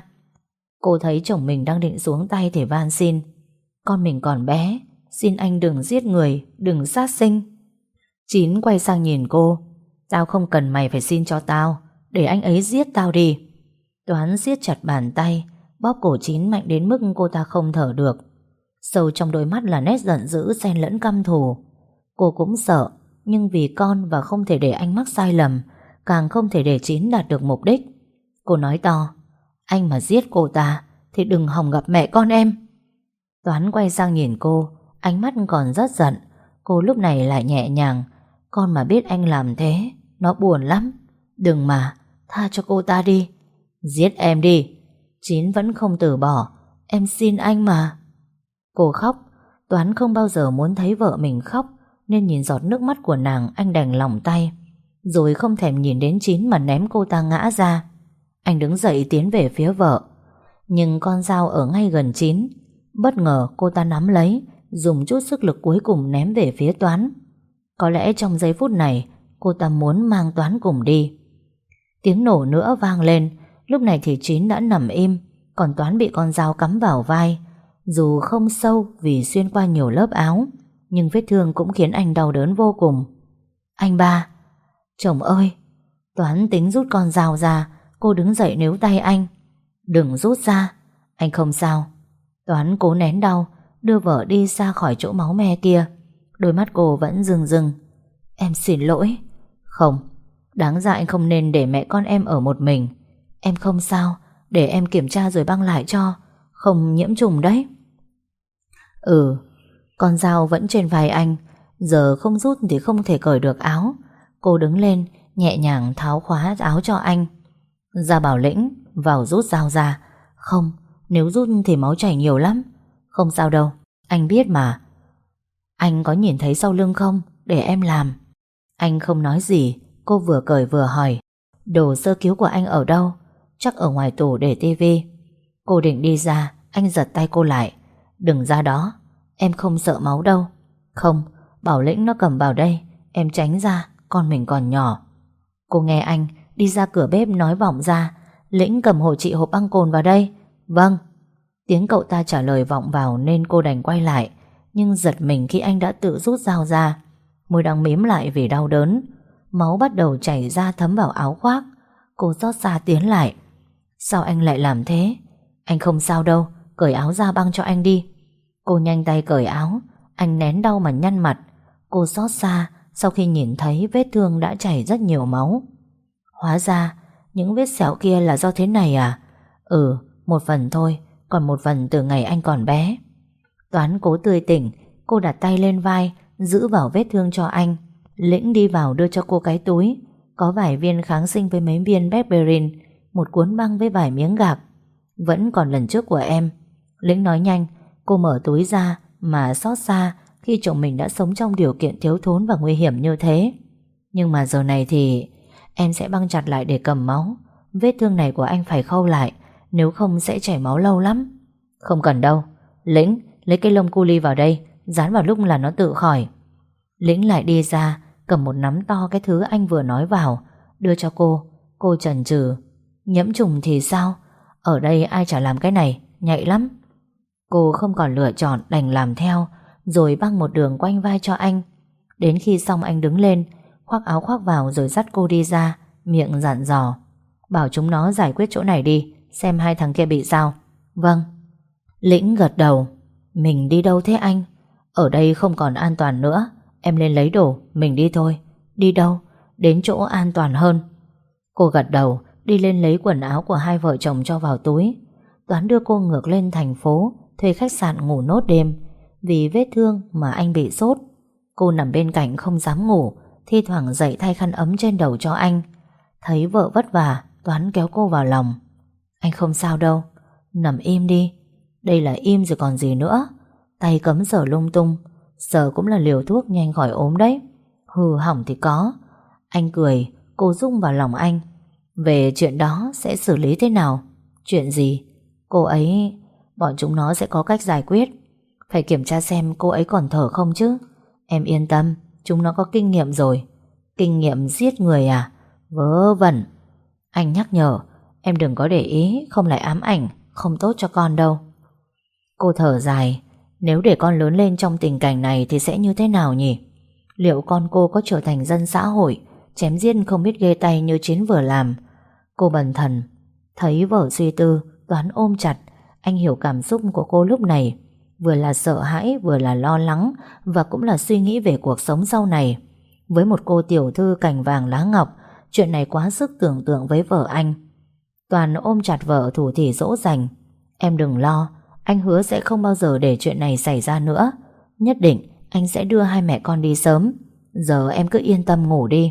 Cô thấy chồng mình đang định xuống tay thì van xin: "Con mình còn bé, xin anh đừng giết người, đừng sát sinh." Chín quay sang nhìn cô. "Tao không cần mày phải xin cho tao, để anh ấy giết tao đi." Toán siết chặt bàn tay, bóp cổ Chín mạnh đến mức cô ta không thở được. Sâu trong đôi mắt là nét giận dữ xen lẫn căm thù. Cô cũng sợ, nhưng vì con và không thể để anh mắc sai lầm, càng không thể để Chín đạt được mục đích. Cô nói to: "Anh mà giết cô ta thì đừng hòng gặp mẹ con em." Toán quay sang nhìn cô, ánh mắt còn rất giận. Cô lúc này lại nhẹ nhàng: "Con mà biết anh làm thế, nó buồn lắm. Đừng mà, tha cho cô ta đi." "Giết em đi." Chín vẫn không từ bỏ. "Em xin anh mà." Cô khóc. Toán không bao giờ muốn thấy vợ mình khóc, nên nhìn giọt nước mắt của nàng, anh đành lòng tay, rồi không thèm nhìn đến Chín mà ném cô ta ngã ra. Anh đứng dậy tiến về phía vợ, nhưng con dao ở ngay gần Chín. Bất ngờ cô ta nắm lấy, dùng chút sức lực cuối cùng ném về phía Toán. Có lẽ trong giây phút này cô ta muốn mang Toán cùng đi. Tiếng nổ nữa vang lên. Lúc này thì Chín đã nằm im, còn Toán bị con dao cắm vào vai. Dù không sâu vì xuyên qua nhiều lớp áo, nhưng vết thương cũng khiến anh đau đớn vô cùng. "Anh ba." "Chồng ơi." Toán tính rút con dao ra. Cô đứng dậy níu tay anh. "Đừng rút ra, anh không sao." Toán cố nén đau, đưa vợ đi xa khỏi chỗ máu me kia. Đôi mắt cô vẫn rưng rưng. "Em xin lỗi." "Không, đáng ra anh không nên để mẹ con em ở một mình. Em không sao, để em kiểm tra rồi băng lại cho, không nhiễm trùng đấy." "Ừ." Con dao vẫn trên vai anh. Giờ không rút thì không thể cởi được áo. Cô đứng lên, nhẹ nhàng tháo khóa áo cho anh. "Ra bảo Lĩnh vào rút dao ra." "Không, nếu rút thì máu chảy nhiều lắm." "Không sao đâu, anh biết mà." "Anh có nhìn thấy sau lưng không? Để em làm." Anh không nói gì. Cô vừa cởi vừa hỏi: "Đồ sơ cứu của anh ở đâu?" "Chắc ở ngoài tủ để tivi." Cô định đi ra, anh giật tay cô lại. "Đừng ra đó, em không sợ máu đâu." "Không, Bảo Lĩnh nó cầm vào đây, em tránh ra, con mình còn nhỏ." Cô nghe anh đi ra cửa bếp nói vọng ra: "Lĩnh cầm hộ chị hộp băng cồn vào đây." "Vâng." Tiếng cậu ta trả lời vọng vào nên cô đành quay lại, nhưng giật mình khi anh đã tự rút dao ra. Môi đang mím lại vì đau đớn. Máu bắt đầu chảy ra thấm vào áo khoác. Cô xót xa tiến lại. "Sao anh lại làm thế?" "Anh không sao đâu, cởi áo ra băng cho anh đi." Cô nhanh tay cởi áo. Anh nén đau mà nhăn mặt. Cô xót xa sau khi nhìn thấy vết thương đã chảy rất nhiều máu. "Hóa ra những vết sẹo kia là do thế này à?" "Ừ, một phần thôi, còn một phần từ ngày anh còn bé." Toán cố tươi tỉnh. Cô đặt tay lên vai, giữ vào vết thương cho anh. Lĩnh đi vào đưa cho cô cái túi. có vài viên kháng sinh với mấy viên Berberin, một cuốn băng với vài miếng gạc. Vẫn còn lần trước của em. Lĩnh nói nhanh. Cô mở túi ra mà xót xa khi chồng mình đã sống trong điều kiện thiếu thốn và nguy hiểm như thế. Nhưng mà giờ này thì em sẽ băng chặt lại để cầm máu. Vết thương này của anh phải khâu lại, nếu không sẽ chảy máu lâu lắm. Không cần đâu. Lĩnh, lấy cái lông cu li vào đây, dán vào lúc là nó tự khỏi. Lĩnh lại đi ra, cầm một nắm to cái thứ anh vừa nói vào, đưa cho cô. Cô chần chừ. Nhiễm trùng thì sao? Ở đây ai chả làm cái này, nhạy lắm. Cô không còn lựa chọn, đành làm theo, rồi băng một đường quanh vai cho anh. Đến khi xong anh đứng lên, khoác áo khoác vào rồi dắt cô đi ra, miệng dặn dò. Bảo chúng nó giải quyết chỗ này đi, xem hai thằng kia bị sao. Vâng. Lĩnh gật đầu. Mình đi đâu thế anh? Ở đây không còn an toàn nữa. Em lên lấy đồ, mình đi thôi. Đi đâu? Đến chỗ an toàn hơn. Cô gật đầu, đi lên lấy quần áo của hai vợ chồng cho vào túi. Toán đưa cô ngược lên thành phố, thuê khách sạn ngủ nốt đêm. Vì vết thương mà anh bị sốt. Cô nằm bên cạnh không dám ngủ, thi thoảng dậy thay khăn ấm trên đầu cho anh. Thấy vợ vất vả, Toán kéo cô vào lòng. Anh không sao đâu, nằm im đi. Đây là im rồi còn gì nữa. Tay cấm sờ lung tung, sờ cũng là liều thuốc nhanh khỏi ốm đấy. Hư hỏng thì có. Anh cười, cô rung vào lòng anh. Về chuyện đó sẽ xử lý thế nào? Chuyện gì? Cô ấy... Bọn chúng nó sẽ có cách giải quyết. Phải kiểm tra xem cô ấy còn thở không chứ. Em yên tâm, chúng nó có kinh nghiệm rồi. Kinh nghiệm giết người à? Vớ vẩn. Anh nhắc nhở, em đừng có để ý, không lại ám ảnh, không tốt cho con đâu. Cô thở dài. Nếu để con lớn lên trong tình cảnh này thì sẽ như thế nào nhỉ? Liệu con cô có trở thành dân xã hội, chém giết không biết ghê tay như Chiến vừa làm? Cô bần thần. Thấy vợ suy tư, Toán ôm chặt. Anh hiểu cảm xúc của cô lúc này. Vừa là sợ hãi, vừa là lo lắng, và cũng là suy nghĩ về cuộc sống sau này. Với một cô tiểu thư cành vàng lá ngọc, chuyện này quá sức tưởng tượng với vợ anh. Toàn ôm chặt vợ thủ thỉ dỗ dành. Em đừng lo, anh hứa sẽ không bao giờ để chuyện này xảy ra nữa. Nhất định anh sẽ đưa hai mẹ con đi sớm. Giờ em cứ yên tâm ngủ đi.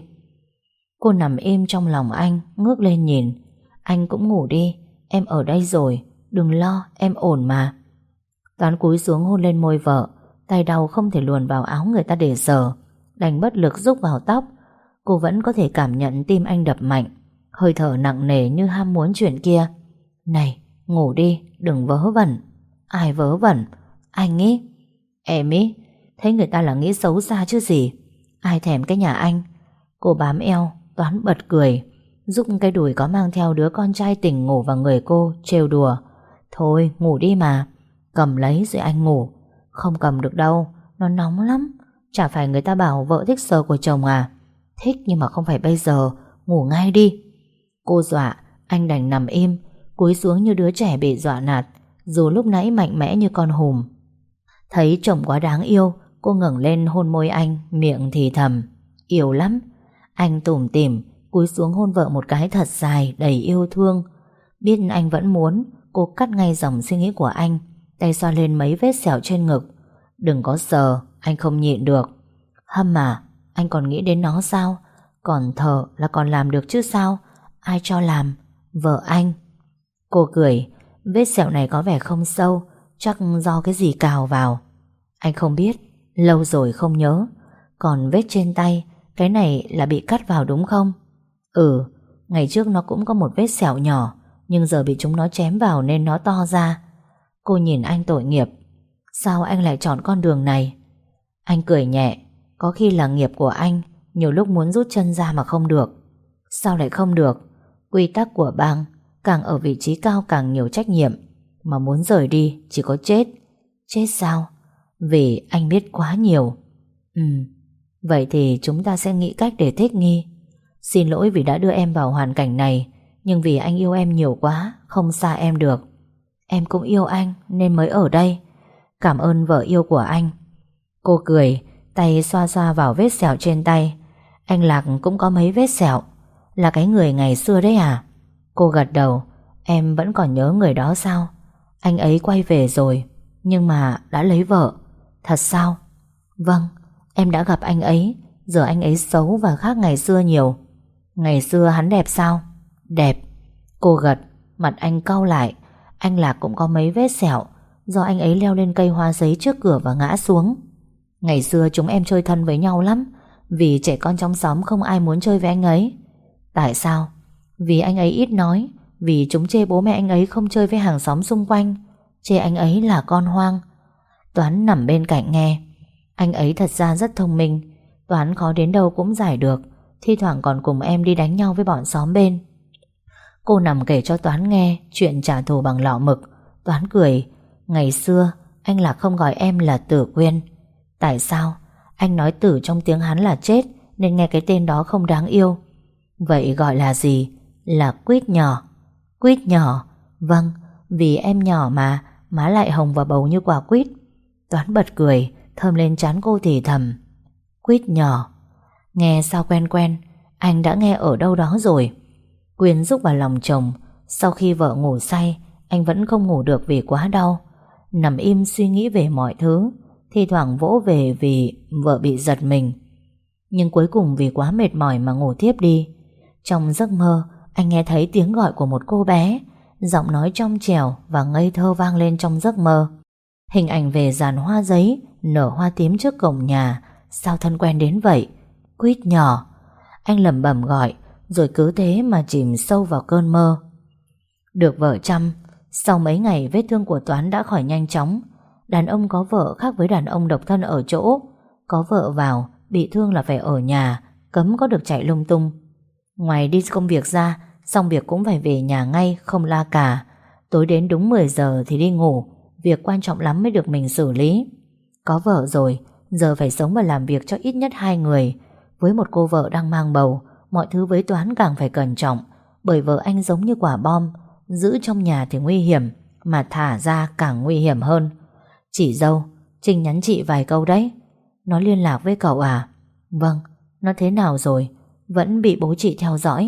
Cô nằm im trong lòng anh, ngước lên nhìn. Anh cũng ngủ đi, em ở đây rồi. Đừng lo, em ổn mà. Toán cúi xuống hôn lên môi vợ. Tay đau không thể luồn vào áo người ta để sờ, đành bất lực rúc vào tóc. Cô vẫn có thể cảm nhận tim anh đập mạnh, hơi thở nặng nề như ham muốn chuyện kia. Này, ngủ đi, đừng vớ vẩn. Ai vớ vẩn? Anh ý. Em ý. Thấy người ta là nghĩ xấu xa chứ gì. Ai thèm cái nhà anh. Cô bám eo, Toán bật cười, giúp cái đùi có mang theo đứa con trai tỉnh ngủ vào người cô, trêu đùa. Thôi, ngủ đi mà. Cầm lấy rồi anh ngủ. Không cầm được đâu, nó nóng lắm. Chả phải người ta bảo vợ thích sờ của chồng à? Thích nhưng mà không phải bây giờ. Ngủ ngay đi. Cô dọa, anh đành nằm im, cúi xuống như đứa trẻ bị dọa nạt, dù lúc nãy mạnh mẽ như con hùm. Thấy chồng quá đáng yêu, cô ngẩng lên hôn môi anh, miệng thì thầm. Yêu lắm. Anh tủm tỉm cúi xuống hôn vợ một cái thật dài, đầy yêu thương. Biết anh vẫn muốn, cô cắt ngay dòng suy nghĩ của anh, tay xoa lên mấy vết sẹo trên ngực. Đừng có sờ, anh không nhịn được. Hâm à, anh còn nghĩ đến nó sao? Còn thở là còn làm được chứ sao? Ai cho làm? Vợ anh. Cô cười. Vết sẹo này có vẻ không sâu, chắc do cái gì cào vào. Anh không biết, lâu rồi không nhớ. Còn vết trên tay, cái này là bị cắt vào đúng không? Ừ, ngày trước nó cũng có một vết sẹo nhỏ, nhưng giờ bị chúng nó chém vào nên nó to ra. Cô nhìn anh tội nghiệp. Sao anh lại chọn con đường này? Anh cười nhẹ. Có khi là nghiệp của anh, nhiều lúc muốn rút chân ra mà không được. Sao lại không được? Quy tắc của bang, càng ở vị trí cao càng nhiều trách nhiệm, mà muốn rời đi chỉ có chết. Chết sao? Vì anh biết quá nhiều. Vậy thì chúng ta sẽ nghĩ cách để thích nghi. Xin lỗi vì đã đưa em vào hoàn cảnh này, nhưng vì anh yêu em nhiều quá, không xa em được. Em cũng yêu anh nên mới ở đây. Cảm ơn vợ yêu của anh. Cô cười, tay xoa xoa vào vết sẹo trên tay. Anh Lạc cũng có mấy vết sẹo. Là cái người ngày xưa đấy à? Cô gật đầu. Em vẫn còn nhớ người đó sao? Anh ấy quay về rồi, nhưng mà đã lấy vợ. Thật sao? Vâng, em đã gặp anh ấy. Giờ anh ấy xấu và khác ngày xưa nhiều. Ngày xưa hắn đẹp sao? Đẹp. Cô gật. Mặt anh cau lại. Anh Lạc cũng có mấy vết sẹo do anh ấy leo lên cây hoa giấy trước cửa và ngã xuống. Ngày xưa chúng em chơi thân với nhau lắm, vì trẻ con trong xóm không ai muốn chơi với anh ấy. Tại sao? Vì anh ấy ít nói, vì chúng chê bố mẹ anh ấy không chơi với hàng xóm xung quanh, chê anh ấy là con hoang. Toán nằm bên cạnh nghe. Anh ấy thật ra rất thông minh. Toán khó đến đâu cũng giải được. Thi thoảng còn cùng em đi đánh nhau với bọn xóm bên. Cô nằm kể cho Toán nghe chuyện trả thù bằng lọ mực. Toán cười. Ngày xưa anh Lạc không gọi em là Tử Quyên. Tại sao? Anh nói tử trong tiếng Hán là chết, nên nghe cái tên đó không đáng yêu. Vậy gọi là gì? Là Quýt nhỏ. Quýt nhỏ? Vâng, vì em nhỏ mà, má lại hồng và bầu như quả quýt. Toán bật cười, thơm lên trán cô thì thầm. Quýt nhỏ. Nghe sao quen quen, anh đã nghe ở đâu đó rồi. Quyên rúc vào lòng chồng. Sau khi vợ ngủ say, anh vẫn không ngủ được vì quá đau. Nằm im suy nghĩ về mọi thứ, thi thoảng vỗ về vì vợ bị giật mình. Nhưng cuối cùng vì quá mệt mỏi mà ngủ thiếp đi. Trong giấc mơ, anh nghe thấy tiếng gọi của một cô bé. Giọng nói trong trẻo và ngây thơ vang lên trong giấc mơ. Hình ảnh về giàn hoa giấy nở hoa tím trước cổng nhà. Sao thân quen đến vậy? Quýt nhỏ. Anh lẩm bẩm gọi, rồi cứ thế mà chìm sâu vào cơn mơ. Được vợ chăm, sau mấy ngày vết thương của Toán đã khỏi nhanh chóng. Đàn ông có vợ khác với đàn ông độc thân ở chỗ, có vợ vào, bị thương là phải ở nhà, cấm có được chạy lung tung. Ngoài đi công việc ra, xong việc cũng phải về nhà ngay, không la cà. Tối đến đúng 10 giờ thì đi ngủ, việc quan trọng lắm mới được mình xử lý. Có vợ rồi, giờ phải sống và làm việc cho ít nhất 2 người. Với một cô vợ đang mang bầu, mọi thứ với Toán càng phải cẩn trọng, bởi vợ anh giống như quả bom, giữ trong nhà thì nguy hiểm, mà thả ra càng nguy hiểm hơn. Chị dâu, Trinh nhắn chị vài câu đấy. Nó liên lạc với cậu à? Vâng. Nó thế nào rồi? Vẫn bị bố chị theo dõi.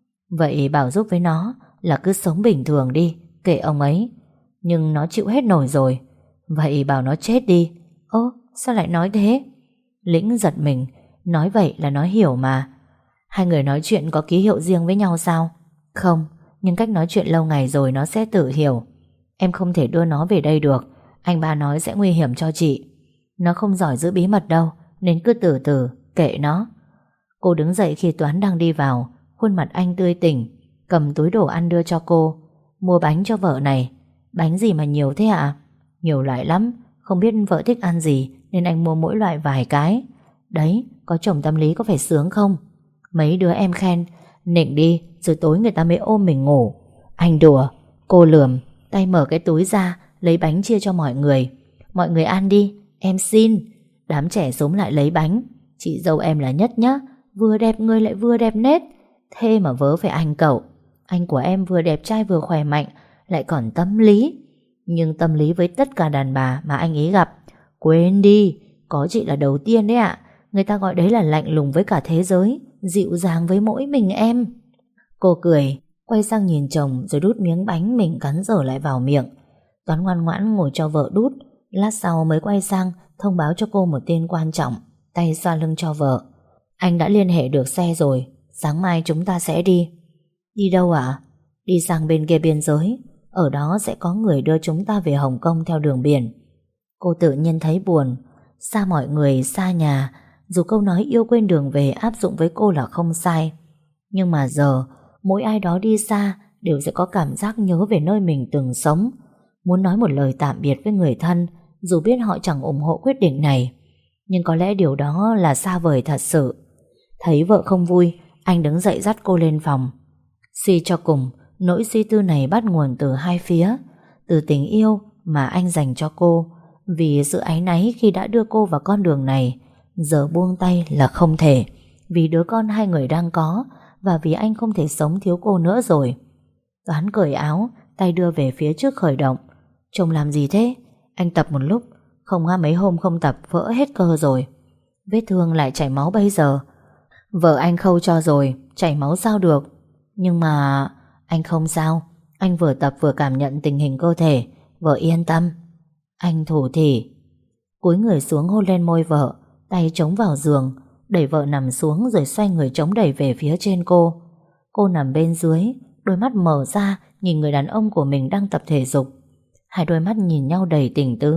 Vậy bảo giúp với nó là cứ sống bình thường đi, kệ ông ấy. Nhưng nó chịu hết nổi rồi. Vậy bảo nó chết đi. Ơ, sao lại nói thế? Lĩnh giật mình. Nói vậy là nó hiểu mà. Hai người nói chuyện có ký hiệu riêng với nhau sao? Không, nhưng cách nói chuyện lâu ngày rồi nó sẽ tự hiểu. Em không thể đưa nó về đây được. Anh ba nói sẽ nguy hiểm cho chị. Nó không giỏi giữ bí mật đâu, nên cứ từ từ, kệ nó. Cô đứng dậy khi Toán đang đi vào. Khuôn mặt anh tươi tỉnh, cầm túi đồ ăn đưa cho cô. Mua bánh cho vợ này. Bánh gì mà nhiều thế ạ? Nhiều loại lắm, không biết vợ thích ăn gì nên anh mua mỗi loại vài cái. Đấy, có chồng tâm lý có phải sướng không? Mấy đứa em khen, nịnh đi, rồi tối người ta mới ôm mình ngủ. Anh đùa. Cô lườm, tay mở cái túi ra, lấy bánh chia cho mọi người. Mọi người ăn đi, em xin. Đám trẻ xúm lại lấy bánh. Chị dâu em là nhất nhá, vừa đẹp người lại vừa đẹp nết. Thế mà vớ phải anh cậu. Anh của em vừa đẹp trai vừa khỏe mạnh, lại còn tâm lý. Nhưng tâm lý với tất cả đàn bà mà anh ấy gặp, quên đi, có chị là đầu tiên đấy ạ. Người ta gọi đấy là lạnh lùng với cả thế giới, dịu dàng với mỗi mình em. Cô cười, quay sang nhìn chồng rồi đút miếng bánh mình cắn dở lại vào miệng. Toán ngoan ngoãn ngồi cho vợ đút. Lát sau mới quay sang thông báo cho cô một tin quan trọng, tay xoa lưng cho vợ. Anh đã liên hệ được xe rồi, sáng mai chúng ta sẽ đi. Đi đâu ạ? Đi sang bên kia biên giới. Ở đó sẽ có người đưa chúng ta về Hồng Kông theo đường biển. Cô tự nhiên thấy buồn. Xa mọi người, xa nhà. Dù câu nói yêu quên đường về áp dụng với cô là không sai, nhưng mà giờ mỗi ai đó đi xa đều sẽ có cảm giác nhớ về nơi mình từng sống, muốn nói một lời tạm biệt với người thân, dù biết họ chẳng ủng hộ quyết định này. Nhưng có lẽ điều đó là xa vời thật sự. Thấy vợ không vui, anh đứng dậy dắt cô lên phòng. Suy cho cùng, nỗi suy tư này bắt nguồn từ hai phía. Từ tình yêu mà anh dành cho cô, vì sự áy náy khi đã đưa cô vào con đường này. Giờ buông tay là không thể, vì đứa con hai người đang có, và vì anh không thể sống thiếu cô nữa rồi. Toán cởi áo, tay đưa về phía trước khởi động. Chồng làm gì thế? Anh tập một lúc. Không ha, mấy hôm không tập vỡ hết cơ rồi. Vết thương lại chảy máu bây giờ. Vợ anh khâu cho rồi, chảy máu sao được. Nhưng mà anh không sao. Anh vừa tập vừa cảm nhận tình hình cơ thể. Vợ yên tâm. Anh thủ thỉ. Cúi người xuống hôn lên môi vợ, tay chống vào giường. đẩy vợ nằm xuống rồi xoay người chống đẩy về phía trên cô. Cô nằm bên dưới, đôi mắt mở ra nhìn người đàn ông của mình đang tập thể dục. Hai đôi mắt nhìn nhau đầy tình tứ.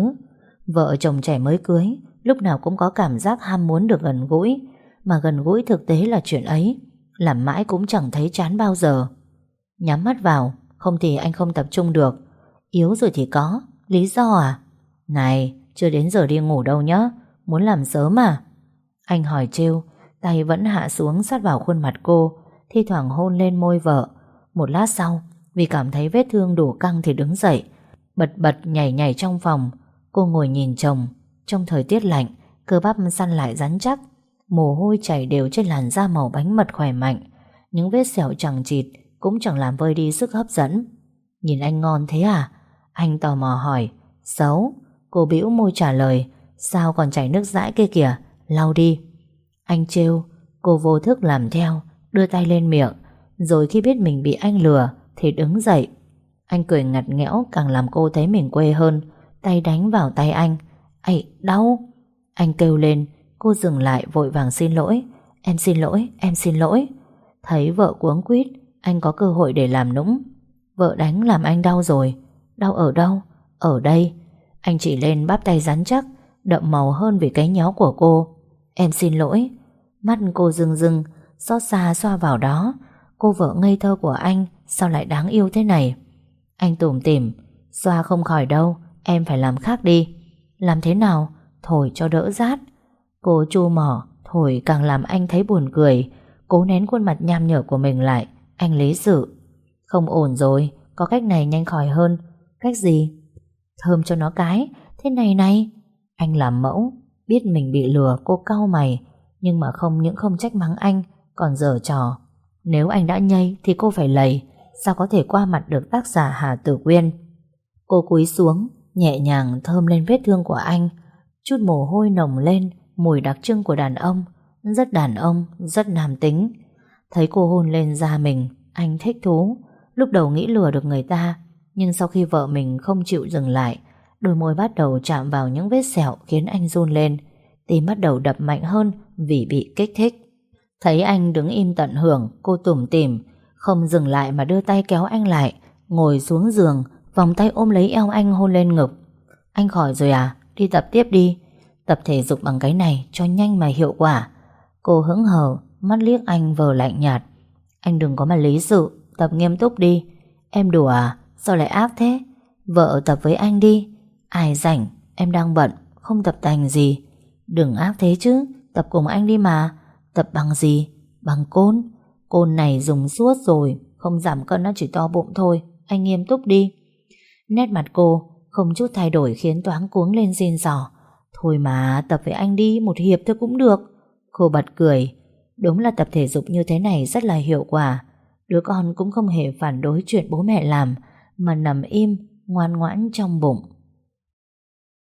Vợ chồng trẻ mới cưới lúc nào cũng có cảm giác ham muốn được gần gũi, mà gần gũi thực tế là chuyện ấy, làm mãi cũng chẳng thấy chán bao giờ. Nhắm mắt vào, không thì anh không tập trung được. Yếu rồi thì có, lý do à? Này, chưa đến giờ đi ngủ đâu nhá, muốn làm sớm à? Anh hỏi trêu, tay vẫn hạ xuống sát vào khuôn mặt cô, thi thoảng hôn lên môi vợ. Một lát sau, vì cảm thấy vết thương đủ căng thì đứng dậy, bật bật nhảy nhảy trong phòng. Cô ngồi nhìn chồng. Trong thời tiết lạnh, cơ bắp săn lại rắn chắc, mồ hôi chảy đều trên làn da màu bánh mật khỏe mạnh. Những vết sẹo chằng chịt cũng chẳng làm vơi đi sức hấp dẫn. Nhìn anh ngon thế à? Anh tò mò hỏi. Xấu. Cô bĩu môi trả lời. Sao còn chảy nước dãi kia kìa, lau đi. Anh trêu. Cô vô thức làm theo, đưa tay lên miệng, rồi khi biết mình bị anh lừa thì đứng dậy. Anh cười ngặt nghẽo càng làm cô thấy mình quê hơn. Tay đánh vào tay anh. Ây, đau. Anh kêu lên. Cô dừng lại vội vàng xin lỗi. Em xin lỗi, em xin lỗi. Thấy vợ cuống quýt, anh có cơ hội để làm nũng. Vợ đánh làm anh đau rồi. Đau ở đâu? Ở đây. Anh chỉ lên bắp tay rắn chắc, đậm màu hơn vì cái nhéo của cô. Em xin lỗi. Mắt cô rưng rưng, xót xa xoa vào đó. Cô vợ ngây thơ của anh sao lại đáng yêu thế này? Anh tủm tỉm. Xoa không khỏi đâu, em phải làm khác đi. Làm thế nào? Thổi cho đỡ rát. Cô chu mỏ, thổi càng làm anh thấy buồn cười. Cố nén khuôn mặt nham nhở của mình lại. Anh lý sự. Không ổn rồi, có cách này nhanh khỏi hơn. Cách gì? Thơm cho nó cái. Thế này này. Anh làm mẫu. Biết mình bị lừa, cô cau mày. Nhưng mà không những không trách mắng anh, còn giở trò. Nếu anh đã nhây thì cô phải lầy. Sao có thể qua mặt được tác giả Hà Tử Quyên? Cô cúi xuống, nhẹ nhàng thơm lên vết thương của anh. Chút mồ hôi nồng lên, mùi đặc trưng của đàn ông. Rất đàn ông, rất nam tính. Thấy cô hôn lên da mình, anh thích thú. Lúc đầu nghĩ lừa được người ta, nhưng sau khi vợ mình không chịu dừng lại, đôi môi bắt đầu chạm vào những vết sẹo khiến anh run lên. Tim bắt đầu đập mạnh hơn vì bị kích thích. Thấy anh đứng im tận hưởng, cô tủm tỉm, không dừng lại mà đưa tay kéo anh lại, ngồi xuống giường, vòng tay ôm lấy eo anh hôn lên ngực. Anh khỏi rồi à? Đi tập tiếp đi. Tập thể dục bằng cái này cho nhanh mà hiệu quả. Cô hững hờ, mắt liếc anh vờ lạnh nhạt. Anh đừng có mà lý sự, tập nghiêm túc đi. Em đùa à? Sao lại ác thế? Vợ tập với anh đi. Ai rảnh, em đang bận, không tập tành gì. Đừng ác thế chứ, tập cùng anh đi mà. Tập bằng gì? Bằng côn. Côn này dùng suốt rồi, không giảm cân, nó chỉ to bụng thôi. Anh nghiêm túc đi. Nét mặt cô không chút thay đổi khiến Toáng cuống lên xin xỏ. Thôi mà, tập với anh đi, một hiệp thôi cũng được. Cô bật cười. Đúng là tập thể dục như thế này rất là hiệu quả. Đứa con cũng không hề phản đối chuyện bố mẹ làm, mà nằm im, ngoan ngoãn trong bụng.